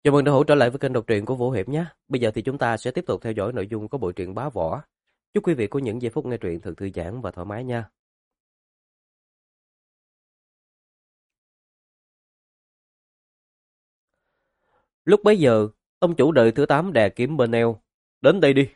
Chào mừng đã hỗ trở lại với kênh đọc truyện của Vũ Hiệp nhé. Bây giờ thì chúng ta sẽ tiếp tục theo dõi nội dung của bộ truyện Bá Võ. Chúc quý vị có những giây phút nghe truyện thật thư giãn và thoải mái nha. Lúc bấy giờ, tông chủ đời thứ 8 đè kiếm bên eo. Đến đây đi.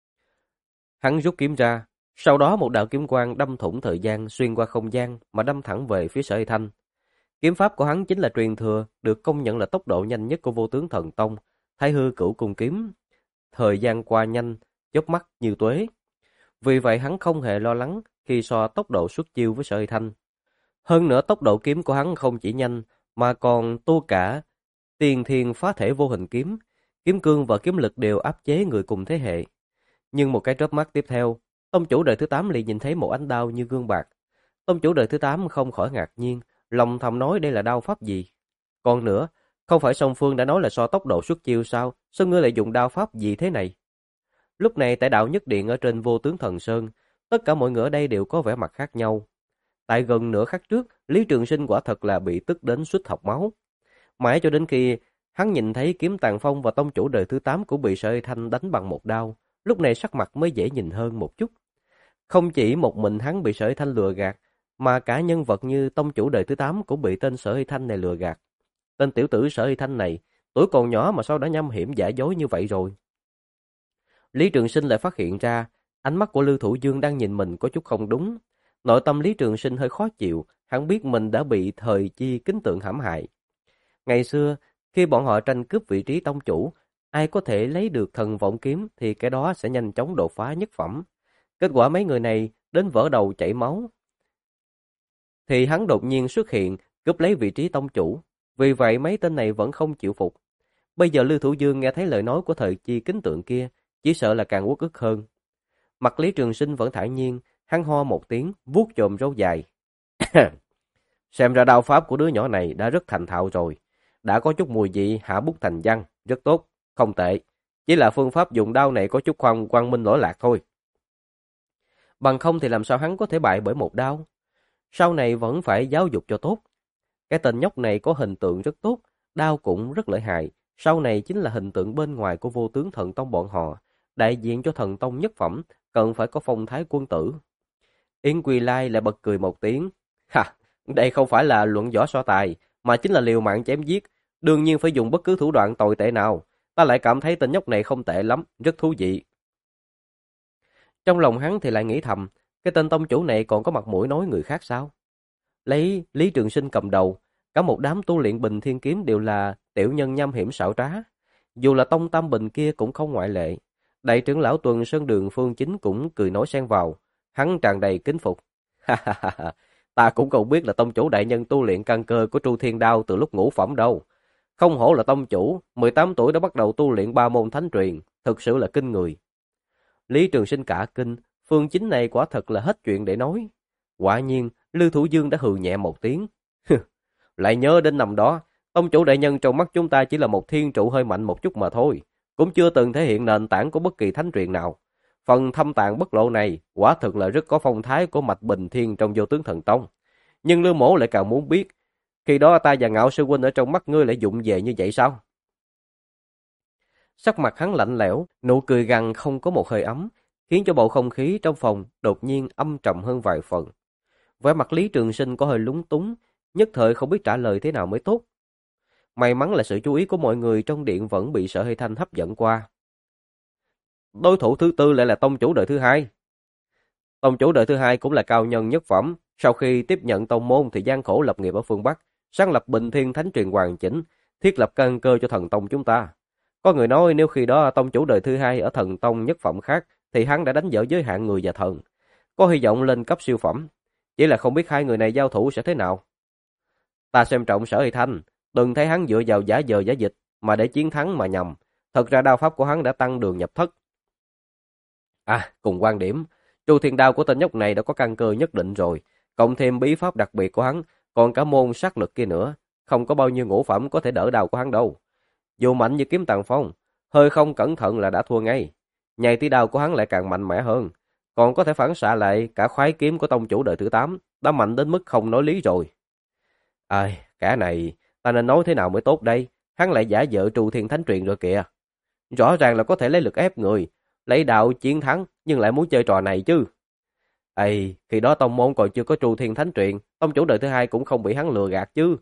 Hắn rút kiếm ra. Sau đó một đạo kiếm quang đâm thủng thời gian xuyên qua không gian mà đâm thẳng về phía Sở Hy Thanh. Kiếm pháp của hắn chính là truyền thừa, được công nhận là tốc độ nhanh nhất của Vô Tướng Thần Tông, Thái Hư Cửu Cung kiếm. Thời gian qua nhanh, chớp mắt như tuế. Vì vậy hắn không hề lo lắng khi so tốc độ xuất chiêu với Sở Hy Thanh. Hơn nữa tốc độ kiếm của hắn không chỉ nhanh mà còn tu cả tiền thiên phá thể vô hình kiếm, kiếm cương và kiếm lực đều áp chế người cùng thế hệ. Nhưng một cái chớp mắt tiếp theo, tông chủ đời thứ 8 liền nhìn thấy một ánh đao như gương bạc. Tông chủ đời thứ 8 không khỏi ngạc nhiên, lòng thầm nói đây là đao pháp gì? Còn nữa, không phải song phương đã nói là so tốc độ xuất chiêu sao? Sao ngươi lại dùng đao pháp gì thế này? Lúc này tại đạo nhất điện ở trên Vô Tướng Thần Sơn, tất cả mọi người ở đây đều có vẻ mặt khác nhau. Tại gần nửa khắc trước, Lý Trường Sinh quả thật là bị tức đến suýt học máu. Mãi cho đến khi hắn nhìn thấy Kiếm Tàn Phong và tông chủ đời thứ 8 cũng bị Sở Hy Thanh đánh bằng một đao, lúc này sắc mặt mới dễ nhìn hơn một chút. Không chỉ một mình hắn bị Sở Hy Thanh lừa gạt, mà cả nhân vật như tông chủ đời thứ 8 cũng bị tên Sở Hy Thanh này lừa gạt. Tên tiểu tử Sở Hy Thanh này, tuổi còn nhỏ mà sao đã nham hiểm giả dối như vậy rồi. Lý Trường Sinh lại phát hiện ra, ánh mắt của Lưu Thủ Dương đang nhìn mình có chút không đúng. Nội tâm Lý Trường Sinh hơi khó chịu, hắn biết mình đã bị thời chi kính tượng hãm hại. Ngày xưa, khi bọn họ tranh cướp vị trí tông chủ, ai có thể lấy được thần vọng kiếm thì cái đó sẽ nhanh chóng đột phá nhất phẩm. Kết quả mấy người này đến vỡ đầu chảy máu. Thì hắn đột nhiên xuất hiện, cướp lấy vị trí tông chủ. Vì vậy mấy tên này vẫn không chịu phục. Bây giờ Lưu Thủ Dương nghe thấy lời nói của thời chi kính tượng kia, chỉ sợ là càng uất ức hơn. Mặt Lý Trường Sinh vẫn thản nhiên, hắn ho một tiếng, vuốt chồm râu dài. Xem ra đao pháp của đứa nhỏ này đã rất thành thạo rồi. Đã có chút mùi vị hạ bút thành văn, rất tốt, không tệ. Chỉ là phương pháp dùng đao này có chút quang minh lỗi lạc thôi. Bằng không thì làm sao hắn có thể bại bởi một đao. Sau này vẫn phải giáo dục cho tốt. Cái tên nhóc này có hình tượng rất tốt, đao cũng rất lợi hại. Sau này chính là hình tượng bên ngoài của Vô Tướng Thần Tông bọn họ. Đại diện cho thần tông nhất phẩm, cần phải có phong thái quân tử. Yến Quỳ Lai lại bật cười một tiếng. Ha, đây không phải là luận võ so tài, mà chính là liều mạng chém giết. Đương nhiên phải dùng bất cứ thủ đoạn tồi tệ nào. Ta lại cảm thấy tên nhóc này không tệ lắm, rất thú vị. Trong lòng hắn thì lại nghĩ thầm, cái tên tông chủ này còn có mặt mũi nói người khác sao? Lấy Lý Trường Sinh cầm đầu, cả một đám tu luyện Bình Thiên Kiếm đều là tiểu nhân nham hiểm xảo trá. Dù là Tông Tam Bình kia cũng không ngoại lệ. Đại trưởng lão Tuần Sơn Đường Phương Chính cũng cười nói xen vào, hắn tràn đầy kính phục. Ha ha ha, ta cũng không biết là tông chủ đại nhân tu luyện căn cơ của Tru Thiên Đao từ lúc ngũ phẩm đâu. Không hổ là tông chủ, 18 tuổi đã bắt đầu tu luyện 3 môn thánh truyền, thực sự là kinh người. Lý Trường Sinh cả kinh, Phương Chính này quả thật là hết chuyện để nói. Quả nhiên, Lưu Thủ Dương đã hừ nhẹ một tiếng. Lại nhớ đến năm đó, tông chủ đại nhân trong mắt chúng ta chỉ là một thiên trụ hơi mạnh một chút mà thôi, cũng chưa từng thể hiện nền tảng của bất kỳ thánh truyền nào. Phần thâm tạng bất lộ này quả thực là rất có phong thái của mạch Bình Thiên trong Vô Tướng Thần Tông. Nhưng Lưu Mỗ lại càng muốn biết, khi đó ta và Ngạo sư huynh ở trong mắt ngươi lại dụng về như vậy sao? Sắc mặt hắn lạnh lẽo, nụ cười gằn không có một hơi ấm, khiến cho bầu không khí trong phòng đột nhiên âm trầm hơn vài phần. Vẻ mặt Lý Trường Sinh có hơi lúng túng, nhất thời không biết trả lời thế nào mới tốt. May mắn là sự chú ý của mọi người trong điện vẫn bị Sở Hy Thanh hấp dẫn qua. Đối thủ thứ tư lại là tông chủ đời thứ hai. Tông chủ đời thứ hai cũng là cao nhân nhất phẩm, sau khi tiếp nhận tông môn thì gian khổ lập nghiệp ở phương Bắc, sáng lập Bình Thiên Thánh truyền hoàn chỉnh, thiết lập căn cơ cho thần tông chúng ta. Có người nói nếu khi đó tông chủ đời thứ hai ở thần tông nhất phẩm khác thì hắn đã đánh vỡ giới hạn người và thần, có hy vọng lên cấp siêu phẩm. Chỉ là không biết hai người này giao thủ sẽ thế nào. Ta xem trọng Sở Hy Thanh, đừng thấy hắn dựa vào giả vờ giả dịch mà để chiến thắng mà nhầm. Thật ra đao pháp của hắn đã tăng đường nhập thất. À, cùng quan điểm, Tru Thiên Đao của tên nhóc này đã có căn cơ nhất định rồi, cộng thêm bí pháp đặc biệt của hắn, còn cả môn sát lực kia nữa, không có bao nhiêu ngũ phẩm có thể đỡ đao của hắn đâu. Dù mạnh như Kiếm Tàn Phong, hơi không cẩn thận là đã thua ngay. Nhảy tí đao của hắn lại càng mạnh mẽ hơn, còn có thể phản xạ lại cả khoái kiếm của tông chủ đời thứ 8, đã mạnh đến mức không nói lý rồi. Ai, cả này, ta nên nói thế nào mới tốt đây? hắn lại giả vợ trù thiên thánh truyền rồi kìa. Rõ ràng là có thể lấy lực ép người, lấy đạo chiến thắng, nhưng lại muốn chơi trò này chứ. Ây, khi đó tông môn còn chưa có trù thiên thánh truyền, tông chủ đời thứ hai cũng không bị hắn lừa gạt chứ.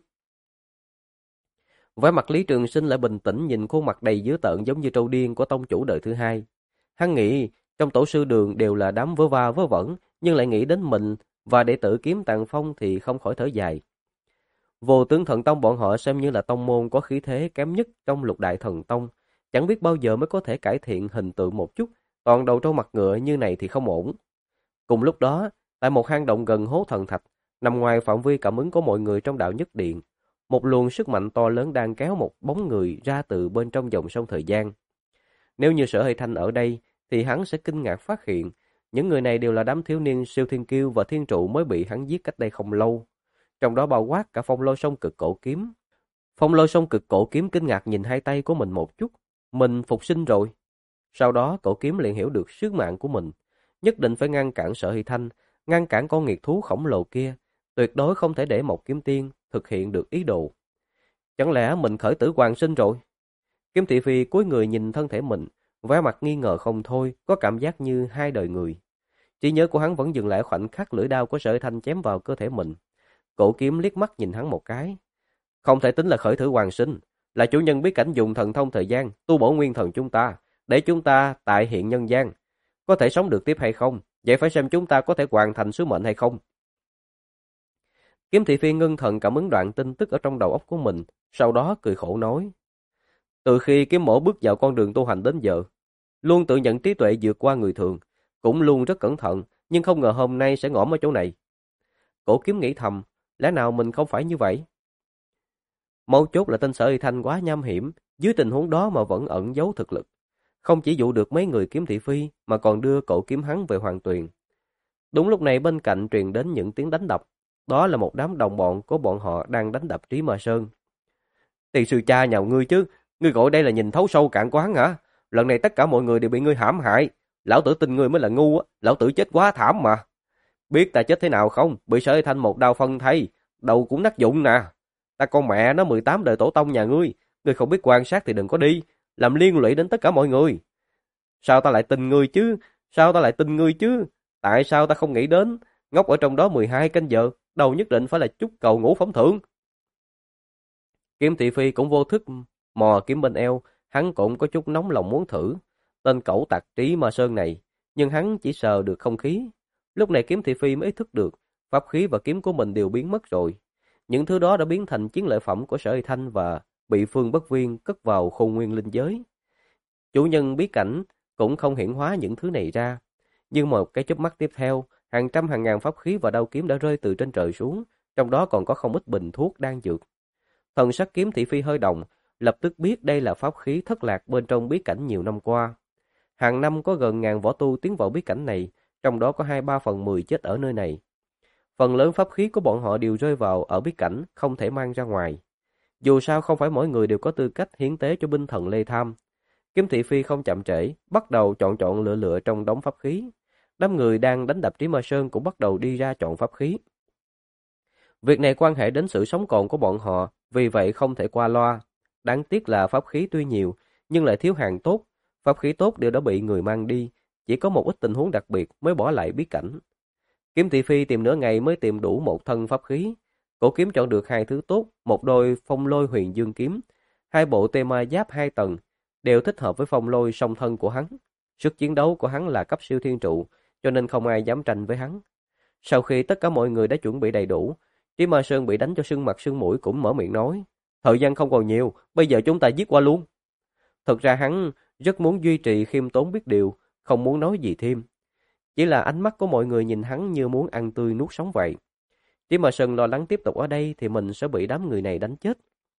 Vẻ mặt Lý Trường Sinh lại bình tĩnh nhìn khuôn mặt đầy dữ tợn giống như trâu điên của tông chủ đời thứ hai. Hắn nghĩ, trong tổ sư đường đều là đám vớ va vớ vẩn, nhưng lại nghĩ đến mình và đệ tử Kiếm Tàng Phong thì không khỏi thở dài. Vô Tướng Thần Tông bọn họ xem như là tông môn có khí thế kém nhất trong lục đại thần tông, chẳng biết bao giờ mới có thể cải thiện hình tượng một chút, toàn đầu trâu mặt ngựa như này thì không ổn. Cùng lúc đó, tại một hang động gần hố thần thạch, nằm ngoài phạm vi cảm ứng của mọi người trong đạo nhất điện, một luồng sức mạnh to lớn đang kéo một bóng người ra từ bên trong dòng sông thời gian. Nếu như Sở Hơi Thanh ở đây, thì hắn sẽ kinh ngạc phát hiện, những người này đều là đám thiếu niên siêu thiên kiêu và thiên trụ mới bị hắn giết cách đây không lâu. Trong đó bao quát cả Phong Lôi Song Cực Cổ Kiếm. Phong Lôi Song Cực Cổ Kiếm kinh ngạc nhìn hai tay của mình một chút, mình phục sinh rồi. Sau đó Cổ Kiếm liền hiểu được sứ mạng của mình, nhất định phải ngăn cản Sở Hy Thanh, ngăn cản con nghiệt thú khổng lồ kia, tuyệt đối không thể để một kiếm tiên thực hiện được ý đồ. Chẳng lẽ mình khởi tử hoàn sinh rồi? Kiếm Thị Phi cúi người nhìn thân thể mình, vẻ mặt nghi ngờ không thôi, có cảm giác như hai đời người. Trí nhớ của hắn vẫn dừng lại khoảnh khắc lưỡi đao của Sở Hy Thanh chém vào cơ thể mình. Cổ Kiếm liếc mắt nhìn hắn một cái. Không thể tính là khởi tử hoàn sinh, là chủ nhân biết cảnh dùng thần thông thời gian, tu bổ nguyên thần chúng ta, để chúng ta tại hiện nhân gian. Có thể sống được tiếp hay không, vậy phải xem chúng ta có thể hoàn thành sứ mệnh hay không. Kiếm Thị Phi ngưng thần cảm ứng đoạn tin tức ở trong đầu óc của mình, sau đó cười khổ nói. Từ khi Kiếm Mỗ bước vào con đường tu hành đến giờ, luôn tự nhận trí tuệ vượt qua người thường, cũng luôn rất cẩn thận, nhưng không ngờ hôm nay sẽ ngõm ở chỗ này. Cổ Kiếm nghĩ thầm, lẽ nào mình không phải như vậy? Mấu chốt là tên Sở Y Thanh quá nham hiểm, dưới tình huống đó mà vẫn ẩn giấu thực lực. Không chỉ dụ được mấy người Kiếm Thị Phi, mà còn đưa Cổ Kiếm hắn về Hoàng Tuyền. Đúng lúc này bên cạnh truyền đến những tiếng đánh đập. Đó là một đám đồng bọn của bọn họ đang đánh đập Trí Ma Sơn. Tiền sư cha nhào ngươi chứ, ngươi gọi đây là nhìn thấu sâu cạn của hắn hả? Lần này tất cả mọi người đều bị ngươi hãm hại. Lão tử tin ngươi mới là ngu á, lão tử chết quá thảm mà. Biết ta chết thế nào không? Bị Sở Y Thanh một đao phân thây, đầu cũng nát vụn nè. Ta con mẹ nó 18 đời tổ tông nhà ngươi không biết quan sát thì đừng có đi, làm liên lụy đến tất cả mọi người. Sao ta lại tin ngươi chứ? Sao ta lại tin ngươi chứ? Tại sao ta không nghĩ đến, ngốc ở trong đó 12 canh giờ, đầu nhất định phải là chút cầu ngũ phóng thưởng. Kiếm Thị Phi cũng vô thức mò kiếm bên eo, hắn cũng có chút nóng lòng muốn thử. Tên cẩu tặc Trí Ma Sơn này, nhưng hắn chỉ sờ được không khí. Lúc này Kiếm Thị Phi mới ý thức được, pháp khí và kiếm của mình đều biến mất rồi. Những thứ đó đã biến thành chiến lợi phẩm của Sở Y Thanh và bị Phương Bất Viên cất vào khôn nguyên linh giới. Chủ nhân bí cảnh cũng không hiển hóa những thứ này ra. Nhưng một cái chớp mắt tiếp theo, hàng trăm hàng ngàn pháp khí và đao kiếm đã rơi từ trên trời xuống, trong đó còn có không ít bình thuốc đan dược. Thần sắc Kiếm Thị Phi hơi động, lập tức biết đây là pháp khí thất lạc bên trong bí cảnh nhiều năm qua. Hàng năm có gần ngàn võ tu tiến vào bí cảnh này, trong đó có 2/3/10 chết ở nơi này. Phần lớn pháp khí của bọn họ đều rơi vào ở bí cảnh, không thể mang ra ngoài. Dù sao không phải mỗi người đều có tư cách hiến tế cho binh thần Lê Tham. Kiếm Thị Phi không chậm trễ, bắt đầu chọn lựa lựa trong đống pháp khí. Đám người đang đánh đập Trí Ma Sơn cũng bắt đầu đi ra chọn pháp khí. Việc này quan hệ đến sự sống còn của bọn họ, vì vậy không thể qua loa. Đáng tiếc là pháp khí tuy nhiều, nhưng lại thiếu hàng tốt. Pháp khí tốt đều đã bị người mang đi, chỉ có một ít tình huống đặc biệt mới bỏ lại bí cảnh. Kiếm Thị Phi tìm nửa ngày mới tìm đủ một thân pháp khí. Cổ Kiếm chọn được 2 thứ tốt, một đôi Phong Lôi Huyền Dương kiếm, 2 bộ tê ma giáp 2 tầng, đều thích hợp với Phong Lôi song thân của hắn. Sức chiến đấu của hắn là cấp siêu thiên trụ, cho nên không ai dám tranh với hắn. Sau khi tất cả mọi người đã chuẩn bị đầy đủ, Trí Ma Sơn bị đánh cho sưng mặt sưng mũi cũng mở miệng nói, thời gian không còn nhiều, bây giờ chúng ta giết qua luôn. Thực ra hắn rất muốn duy trì khiêm tốn biết điều, không muốn nói gì thêm. Chỉ là ánh mắt của mọi người nhìn hắn như muốn ăn tươi nuốt sống vậy. Trí Ma Sơn lo lắng tiếp tục ở đây thì mình sẽ bị đám người này đánh chết.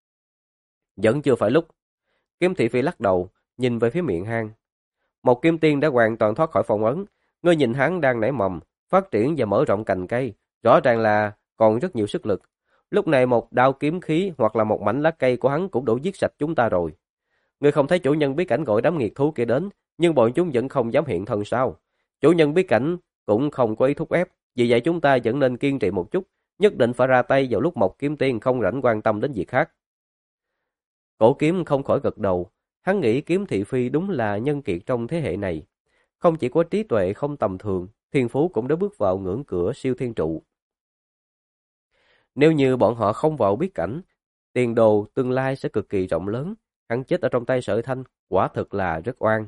Vẫn chưa phải lúc. Kiếm Thị Phi lắc đầu, nhìn về phía miệng hang. Một kiếm tiên đã hoàn toàn thoát khỏi phong ấn. Ngươi nhìn hắn đang nảy mầm, phát triển và mở rộng cành cây. Rõ ràng là còn rất nhiều sức lực. Lúc này một đao kiếm khí hoặc là một mảnh lá cây của hắn cũng đủ giết sạch chúng ta rồi. Ngươi không thấy chủ nhân bí cảnh gọi đám nghiệt thú kia đến, nhưng bọn chúng vẫn không dám hiện thân sao? Chủ nhân bí cảnh cũng không có ý thúc ép, vì vậy chúng ta vẫn nên kiên trì một chút, nhất định phải ra tay vào lúc một kiếm tiên không rảnh quan tâm đến việc khác. Cổ Kiếm không khỏi gật đầu, hắn nghĩ Kiếm Thị Phi đúng là nhân kiệt trong thế hệ này. Không chỉ có trí tuệ không tầm thường, thiên phú cũng đã bước vào ngưỡng cửa siêu thiên trụ. Nếu như bọn họ không vào biết cảnh, tiền đồ tương lai sẽ cực kỳ rộng lớn, hắn chết ở trong tay Sở Thanh, quả thực là rất oan.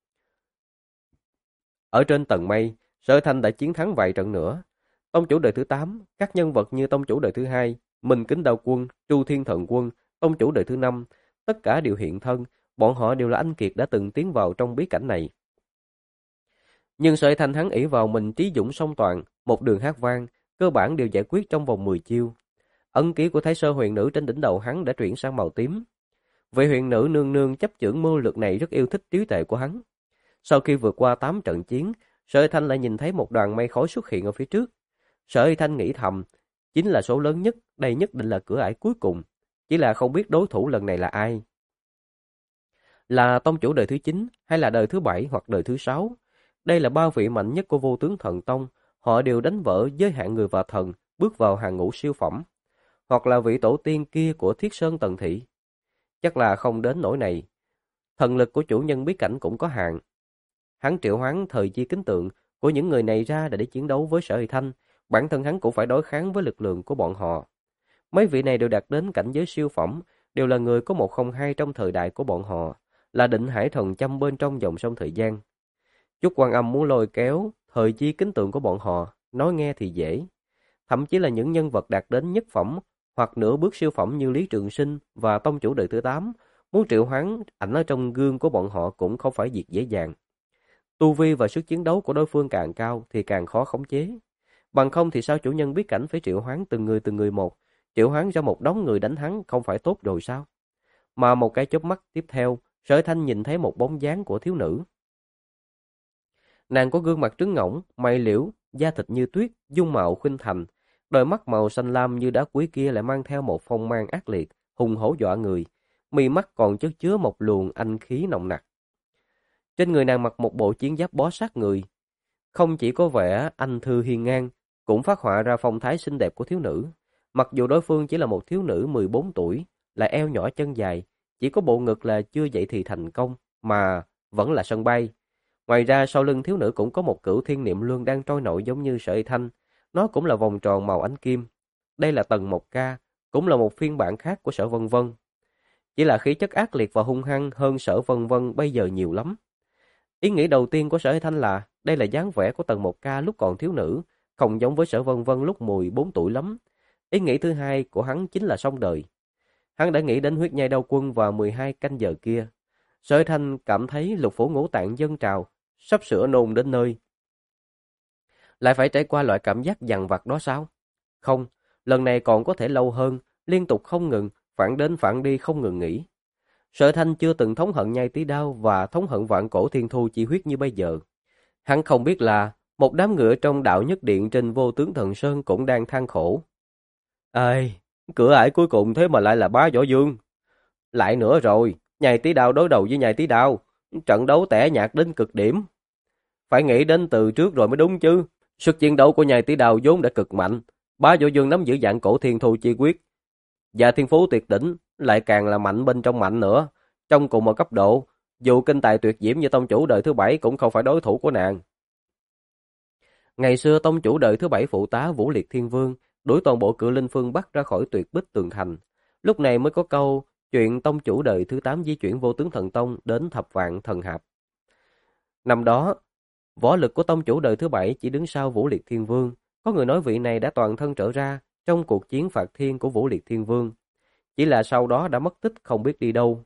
Ở trên tầng mây, Sở Thanh đã chiến thắng vài trận nữa. Tông chủ đời thứ 8, các nhân vật như tông chủ đời thứ 2, Minh Kính Đao Quân, Chu Thiên Thần Quân, tông chủ đời thứ 5, tất cả đều hiện thân, bọn họ đều là anh kiệt đã từng tiến vào trong bí cảnh này. Nhưng Sở Thanh hắn ỷ vào mình trí dũng song toàn, một đường hát vang, cơ bản đều giải quyết trong vòng 10 chiêu. Ấn ký của Thái Sơ Huyền Nữ trên đỉnh đầu hắn đã chuyển sang màu tím. Vị huyền nữ nương nương chấp chưởng mưu lược này rất yêu thích trí tuệ của hắn. Sau khi vượt qua 8 trận chiến, Sở Thanh lại nhìn thấy một đoàn mây khói xuất hiện ở phía trước. Sở Thanh nghĩ thầm, chính là số lớn nhất, đây nhất định là cửa ải cuối cùng. Chỉ là không biết đối thủ lần này là ai. Là tông chủ đời thứ 9 hay là đời thứ 7 hoặc đời thứ 6? Đây là 3 vị mạnh nhất của Vô Tướng Thần Tông, họ đều đánh vỡ giới hạn người và thần, bước vào hàng ngũ siêu phẩm. Hoặc là vị tổ tiên kia của Thiết Sơn Tần Thị. Chắc là không đến nỗi này. Thần lực của chủ nhân bí cảnh cũng có hạn. Hắn triệu hoán thời chi kính tượng của những người này ra để chiến đấu với Sở Huy Thanh, bản thân hắn cũng phải đối kháng với lực lượng của bọn họ. Mấy vị này đều đạt đến cảnh giới siêu phẩm, đều là người có 102 trong thời đại của bọn họ, là định hải thần châm bên trong dòng sông thời gian. Chúc Quan Âm muốn lôi kéo thời chi kính tượng của bọn họ, nói nghe thì dễ. Thậm chí là những nhân vật đạt đến nhất phẩm hoặc nửa bước siêu phẩm như Lý Trường Sinh và tông chủ đời thứ 8, muốn triệu hoán ảnh ở trong gương của bọn họ cũng không phải việc dễ dàng. Tu vi và sức chiến đấu của đối phương càng cao thì càng khó khống chế. Bằng không thì sao chủ nhân biết cảnh phải triệu hoán từng người một, triệu hoán ra một đống người đánh hắn không phải tốt rồi sao? Mà một cái chớp mắt tiếp theo, Sở Thanh nhìn thấy một bóng dáng của thiếu nữ. Nàng có gương mặt trứng ngỗng, mày liễu, da thịt như tuyết, dung mạo khuynh thành, đôi mắt màu xanh lam như đá quý kia lại mang theo một phong mang ác liệt, hùng hổ dọa người, mi mắt còn chất chứa một luồng anh khí nồng nặc. Trên người nàng mặc một bộ chiến giáp bó sát người, không chỉ có vẻ anh thư hiên ngang, cũng phát họa ra phong thái xinh đẹp của thiếu nữ. Mặc dù đối phương chỉ là một thiếu nữ 14 tuổi, lại eo nhỏ chân dài, chỉ có bộ ngực là chưa dậy thì thành công, mà vẫn là sân bay. Ngoài ra sau lưng thiếu nữ cũng có một cửu thiên niệm luân đang trôi nổi giống như sợi thanh, nó cũng là vòng tròn màu ánh kim. Đây là tầng 1K, cũng là một phiên bản khác của Sở Vân Vân. Chỉ là khí chất ác liệt và hung hăng hơn Sở Vân Vân bây giờ nhiều lắm. Ý nghĩ đầu tiên của Sở Thanh là đây là dáng vẻ của tầng 1K lúc còn thiếu nữ, không giống với Sở Vân Vân lúc 14 tuổi lắm. Ý nghĩ thứ hai của hắn chính là xong đời. Hắn đã nghĩ đến huyết nhai đao quân và 12 canh giờ kia. Sở Thanh cảm thấy lục phủ ngũ tạng dâng trào, sắp sửa nôn đến nơi. Lại phải trải qua loại cảm giác dằn vặt đó sao? Không, lần này còn có thể lâu hơn, liên tục không ngừng, phản đến phản đi không ngừng nghỉ. Sở Thanh chưa từng thống hận nhai tí đao và thống hận vạn cổ thiên thu chi huyết như bây giờ. Hắn không biết là một đám ngựa trong đạo nhất điện trên Vô Tướng Thần Sơn cũng đang than khổ. Ây, cửa ải cuối cùng thế mà lại là Bá Võ Dương. Lại nữa rồi, nhai tí đao đối đầu với nhai tí đao, trận đấu tẻ nhạt đến cực điểm. Phải nghĩ đến từ trước rồi mới đúng chứ. Sức chiến đấu của nhai tí đao vốn đã cực mạnh, Bá Võ Dương nắm giữ dạng cổ thiên thu chi quyết và thiên phú tuyệt đỉnh, lại càng là mạnh bên trong mạnh nữa. Trong cùng một cấp độ, dù kinh tài tuyệt diễm như tông chủ đời thứ 7 cũng không phải đối thủ của nàng. Ngày xưa tông chủ đời thứ 7 phụ tá Vũ Liệt Thiên Vương đuổi toàn bộ Cự Linh phương Bắc ra khỏi Tuyệt Bích Tường Thành. Lúc này mới có câu chuyện tông chủ đời thứ 8 di chuyển Vô Tướng Thần Tông đến Thập Vạn Thần Hạp. Năm đó, võ lực của tông chủ đời thứ 7 chỉ đứng sau Vũ Liệt Thiên Vương. Có người nói vị này đã toàn thân trở ra trong cuộc chiến phạt thiên của Vũ Liệt Thiên Vương. Chỉ là sau đó đã mất tích không biết đi đâu.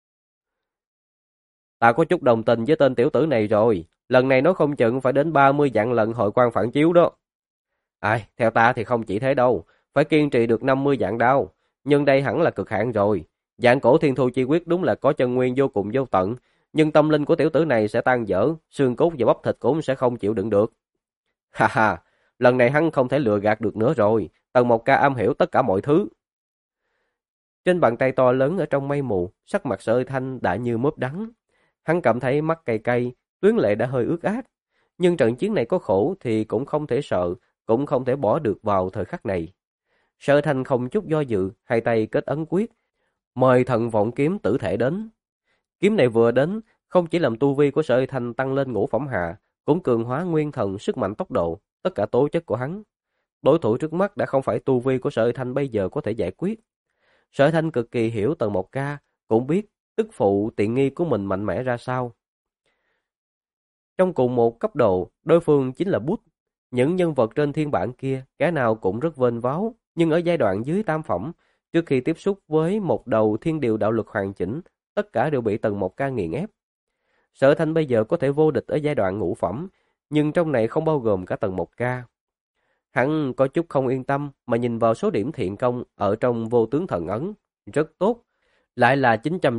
Ta có chút đồng tình với tên tiểu tử này rồi. Lần này nó không chừng phải đến 30 vạn lần hội quan phản chiếu đó. Ai, theo ta thì không chỉ thế đâu. Phải kiên trì được 50 vạn đao. Nhưng đây hẳn là cực hạn rồi. Dạng cổ thiên thu chi quyết đúng là có chân nguyên vô cùng vô tận. Nhưng tâm linh của tiểu tử này sẽ tan dở. Xương cốt và bắp thịt cũng sẽ không chịu đựng được. Ha ha, lần này hắn không thể lừa gạt được nữa rồi. Tần Mộc Ca am hiểu tất cả mọi thứ. Trên bàn tay to lớn ở trong mây mù, sắc mặt Sở Thanh đã như mướp đắng. Hắn cảm thấy mắt cay cay, tuyến lệ đã hơi ướt át. Nhưng trận chiến này có khổ thì cũng không thể sợ, cũng không thể bỏ được vào thời khắc này. Sở Thanh không chút do dự, hai tay kết ấn quyết. Mời Thần Vọng Kiếm tử thể đến. Kiếm này vừa đến, không chỉ làm tu vi của Sở Uy Thanh tăng lên ngũ phẩm hạ, cũng cường hóa nguyên thần, sức mạnh, tốc độ, tất cả tố chất của hắn. Đối thủ trước mắt đã không phải tu vi của Sở Uy Thanh bây giờ có thể giải quyết. Sở Uy Thanh cực kỳ hiểu Tần Mộc Ca, cũng biết tức phụ tiện nghi của mình mạnh mẽ ra sao. Trong cùng một cấp độ, đối phương chính là Bút. Những nhân vật trên thiên bản kia, cái nào cũng rất vênh váo, nhưng ở giai đoạn dưới tam phẩm, trước khi tiếp xúc với một đầu thiên điều đạo lực hoàn chỉnh, tất cả đều bị Tần Mộc Ca nghiền ép. Sở Thanh bây giờ có thể vô địch ở giai đoạn ngũ phẩm, nhưng trong này không bao gồm cả Tần Mộc Ca. Hắn có chút không yên tâm mà nhìn vào số điểm thiện công ở trong vô tướng thần ấn, rất tốt, lại là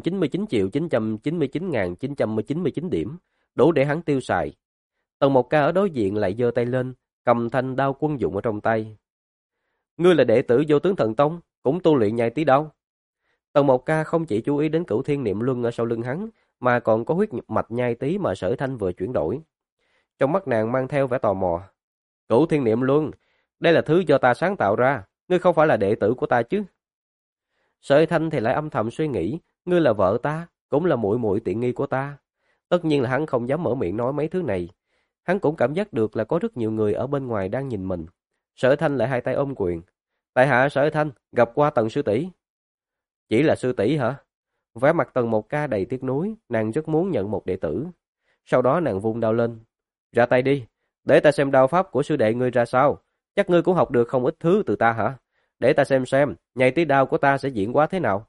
999.999.999 điểm, đủ để hắn tiêu xài. Tần Mộc Ca ở đối diện lại giơ tay lên, cầm thanh đao quân dụng ở trong tay. Ngươi là đệ tử vô tướng thần tông, cũng tu luyện nhai tí đao. Tần Mộc Ca không chỉ chú ý đến cửu thiên niệm luân ở sau lưng hắn, mà còn có huyết mạch nhai tí mà Sở Thanh vừa chuyển đổi. Trong mắt nàng mang theo vẻ tò mò. Cửu thiên niệm luân, đây là thứ do ta sáng tạo ra, ngươi không phải là đệ tử của ta chứ? Sở Thanh thì lại âm thầm suy nghĩ, ngươi là vợ ta, cũng là muội muội tiện nghi của ta. Tất nhiên là hắn không dám mở miệng nói mấy thứ này. Hắn cũng cảm giác được là có rất nhiều người ở bên ngoài đang nhìn mình. Sở Thanh lại hai tay ôm quyền. Tại hạ Sở Thanh, gặp qua Tần sư tỷ. Chỉ là sư tỷ hả? Vẻ mặt Tần Mộc Ca đầy tiếc nuối, nàng rất muốn nhận một đệ tử. Sau đó nàng vung đao lên. Ra tay đi, để ta xem đao pháp của sư đệ ngươi ra sao. Chắc ngươi cũng học được không ít thứ từ ta hả? Để ta xem, nhảy tí đao của ta sẽ diễn hóa thế nào.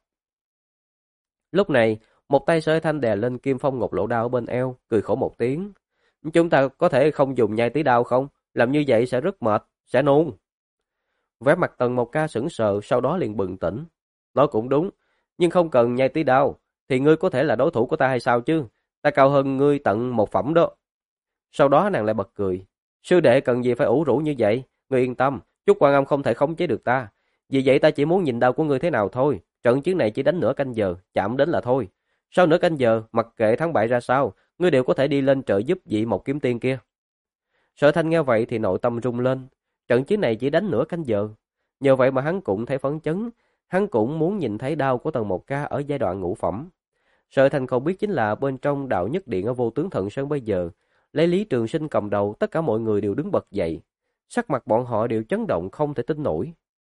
Lúc này, một tay Sở Thanh đè lên kim phong ngọc lộ đao ở bên eo, cười khổ một tiếng. Chúng ta có thể không dùng nhai tí đao không? Làm như vậy sẽ rất mệt, sẽ nôn. Vẻ mặt Tần Mộc Ca sững sờ, sau đó liền bừng tỉnh. Nói cũng đúng, nhưng không cần nhai tí đao, thì ngươi có thể là đối thủ của ta hay sao chứ? Ta cao hơn ngươi tận một phẩm đó. Sau đó nàng lại bật cười. Sư đệ cần gì phải ủ rũ như vậy? Ngươi yên tâm, Chúc Quan Âm không thể khống chế được ta. Vì vậy ta chỉ muốn nhìn đao của ngươi thế nào thôi. Trận chiến này chỉ đánh nửa canh giờ, chạm đến là thôi. Sau nửa canh giờ, mặc kệ thắng bại ra sao, ngươi đều có thể đi lên trợ giúp vị Mộc Kiếm Tiên kia. Sở Thanh nghe vậy thì nội tâm rung lên. Trận chiến này chỉ đánh nửa canh giờ. Nhờ vậy mà hắn cũng thấy phấn chấn. Hắn cũng muốn nhìn thấy đao của Tần Mộc Ca ở giai đoạn ngũ phẩm. Sở Thanh không biết chính là bên trong đạo nhất điện ở Vô Tướng Thần Sơn bây giờ, lấy Lý Trường Sinh cầm đầu, tất cả mọi người đều đứng bật dậy. Sắc mặt bọn họ đều chấn động không thể tin nổi.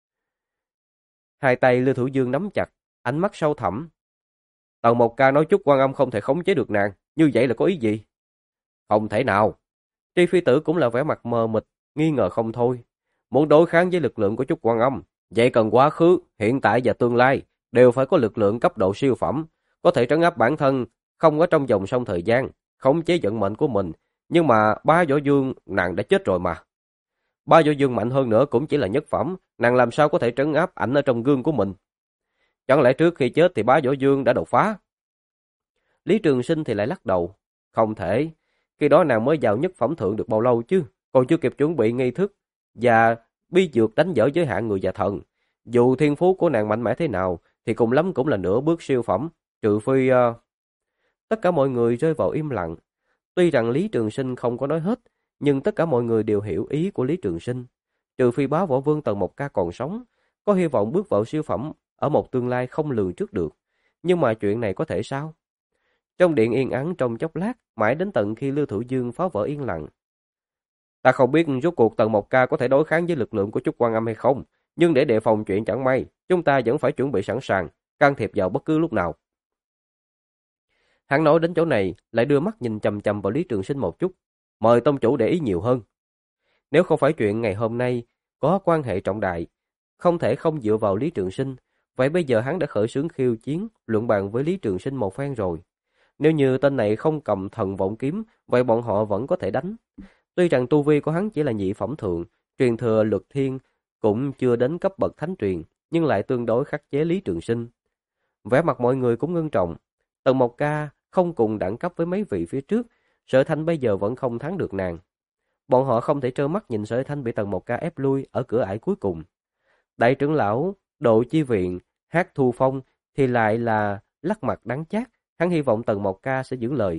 Hai tay Lưu Thủ Dương nắm chặt, ánh mắt sâu thẳm. Tần Mộc Ca nói Chúc Quan Âm không thể khống chế được nàng, như vậy là có ý gì? Không thể nào. Tri Phi Tử cũng là vẻ mặt mờ mịt, nghi ngờ không thôi. Muốn đối kháng với lực lượng của Chúc Quan Âm, vậy cần quá khứ, hiện tại và tương lai đều phải có lực lượng cấp độ siêu phẩm, có thể trấn áp bản thân, không ở trong vòng sông thời gian, khống chế vận mệnh của mình. Nhưng mà Bá Võ Dương nàng đã chết rồi mà. Bá Võ Dương mạnh hơn nữa cũng chỉ là nhất phẩm, nàng làm sao có thể trấn áp ảnh ở trong gương của mình? Chẳng lẽ trước khi chết thì Bá Võ Dương đã đột phá? Lý Trường Sinh thì lại lắc đầu. Không thể, khi đó nàng mới vào nhất phẩm thượng được bao lâu chứ, còn chưa kịp chuẩn bị nghi thức và bi dược đánh vỡ giới hạn người và thần. Dù thiên phú của nàng mạnh mẽ thế nào thì cùng lắm cũng là nửa bước siêu phẩm, trừ phi... Tất cả mọi người rơi vào im lặng. Tuy rằng Lý Trường Sinh không có nói hết, nhưng tất cả mọi người đều hiểu ý của Lý Trường Sinh. Trừ phi Bá Võ Vương Tần Mộc Ca còn sống, có hy vọng bước vào siêu phẩm ở một tương lai không lường trước được. Nhưng mà chuyện này có thể sao? Trong điện yên ắng trong chốc lát, mãi đến tận khi Lưu Thủ Dương phá vỡ yên lặng. Ta không biết rốt cuộc Tần Mộc Ca có thể đối kháng với lực lượng của Chúc Quan Âm hay không, nhưng để đề phòng chuyện chẳng may, chúng ta vẫn phải chuẩn bị sẵn sàng, can thiệp vào bất cứ lúc nào. Hắn nói đến chỗ này, lại đưa mắt nhìn chằm chằm vào Lý Trường Sinh một chút. Mời tông chủ để ý nhiều hơn. Nếu không phải chuyện ngày hôm nay có quan hệ trọng đại, không thể không dựa vào Lý Trường Sinh, vậy bây giờ hắn đã khởi xướng khiêu chiến, luận bàn với Lý Trường Sinh một phen rồi. Nếu như tên này không cầm Thần Vọng Kiếm, vậy bọn họ vẫn có thể đánh. Tuy rằng tu vi của hắn chỉ là nhị phẩm thượng, truyền thừa Luật Thiên cũng chưa đến cấp bậc thánh truyền, nhưng lại tương đối khắc chế Lý Trường Sinh. Vẻ mặt mọi người cũng ngưng trọng. Tần Mộc Ca không cùng đẳng cấp với mấy vị phía trước, Sở Thanh bây giờ vẫn không thắng được nàng. Bọn họ không thể trơ mắt nhìn Sở Thanh bị Tần Mộc Ca ép lui ở cửa ải cuối cùng. Đại trưởng lão Độ Chi Viện, Hát Thu Phong thì lại là lắc mặt đắng chát, hắn hy vọng Tần Mộc Ca sẽ giữ lời.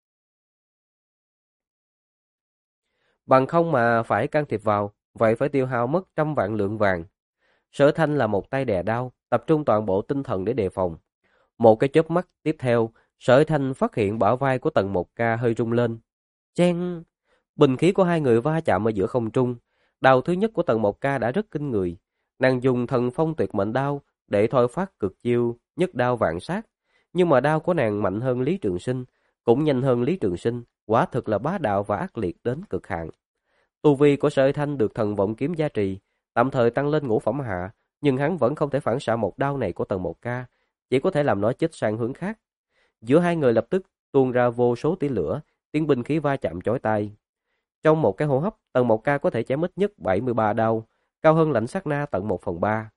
Bằng không mà phải can thiệp vào, vậy phải tiêu hao mất 100 vạn lượng vàng. Sở Thanh là một tay đè đao, tập trung toàn bộ tinh thần để đề phòng. Một cái chớp mắt tiếp theo, Sở Thanh phát hiện bả vai của Tần Một Ca hơi rung lên. Chen! Bình khí của hai người va chạm ở giữa không trung. Đao thứ nhất của Tần Một Ca đã rất kinh người. Nàng dùng thần phong tuyệt mệnh đao để thôi phát cực chiêu nhất đao vạn sát. Nhưng mà đao của nàng mạnh hơn Lý Trường Sinh, cũng nhanh hơn Lý Trường Sinh, quả thực là bá đạo và ác liệt đến cực hạn. Tu vi của Sở Thanh được thần vọng kiếm gia trì, tạm thời tăng lên ngũ phẩm hạ, nhưng hắn vẫn không thể phản xạ một đao này của Tần Một Ca, chỉ có thể làm nó chết sang hướng khác. Giữa hai người lập tức tuôn ra vô số tia lửa, tiếng binh khí va chạm chói tai. Trong một cái hô hấp, Tần Một Ca có thể chém ít nhất 73 đao, cao hơn Lãnh Sát Na tận 1/3.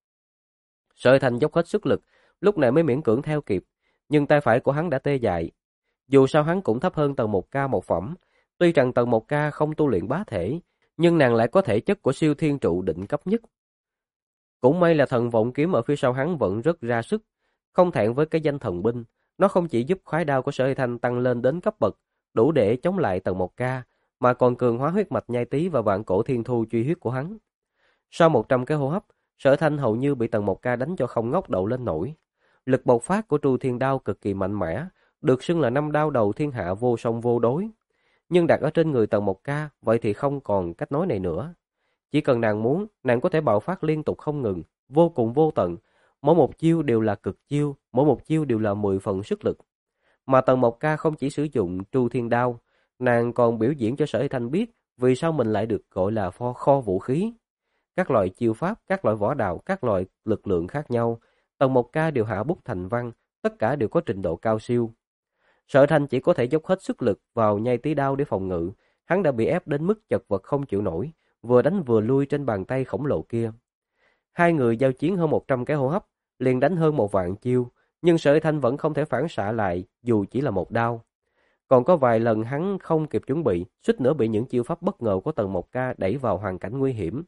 Sở Thanh dốc hết sức lực, lúc này mới miễn cưỡng theo kịp, nhưng tay phải của hắn đã tê dại. Dù sao hắn cũng thấp hơn Tần Một Ca một phẩm, tuy rằng Tần Một Ca không tu luyện bá thể, nhưng nàng lại có thể chất của siêu thiên trụ định cấp nhất. Cũng may là thần vọng kiếm ở phía sau hắn vẫn rất ra sức, không thẹn với cái danh thần binh, nó không chỉ giúp khoái đao của Sở Thanh tăng lên đến cấp bậc, đủ để chống lại Tần Một Ca, mà còn cường hóa huyết mạch nhai tý và vạn cổ thiên thu truy huyết của hắn. Sau 100 cái hô hấp, Sở Thanh hầu như bị Tần Một Ca đánh cho không ngóc đầu lên nổi. Lực bộc phát của Tru Thiên Đao cực kỳ mạnh mẽ, được xưng là 5 đao đầu thiên hạ vô song vô đối. Nhưng đặt ở trên người Tần Một Ca, vậy thì không còn cách nói này nữa. Chỉ cần nàng muốn, nàng có thể bạo phát liên tục không ngừng, vô cùng vô tận. Mỗi một chiêu đều là cực chiêu, mỗi một chiêu đều là 10 phần sức lực. Mà Tần Một Ca không chỉ sử dụng Tru Thiên Đao, nàng còn biểu diễn cho Sở Thanh biết vì sao mình lại được gọi là kho vũ khí. Các loại chiêu pháp, các loại võ đạo, các loại lực lượng khác nhau, Tần Một Ca đều hạ bút thành văn, tất cả đều có trình độ cao siêu. Sở Thanh chỉ có thể dốc hết sức lực vào nhai tí đao để phòng ngự, hắn đã bị ép đến mức chật vật không chịu nổi, vừa đánh vừa lui trên bàn tay khổng lồ kia. Hai người giao chiến hơn 100 cái hô hấp, liền đánh hơn 1 vạn chiêu, nhưng Sở Thanh vẫn không thể phản xạ lại dù chỉ là một đao. Còn có vài lần hắn không kịp chuẩn bị, suýt nữa bị những chiêu pháp bất ngờ của Tần Một Ca đẩy vào hoàn cảnh nguy hiểm.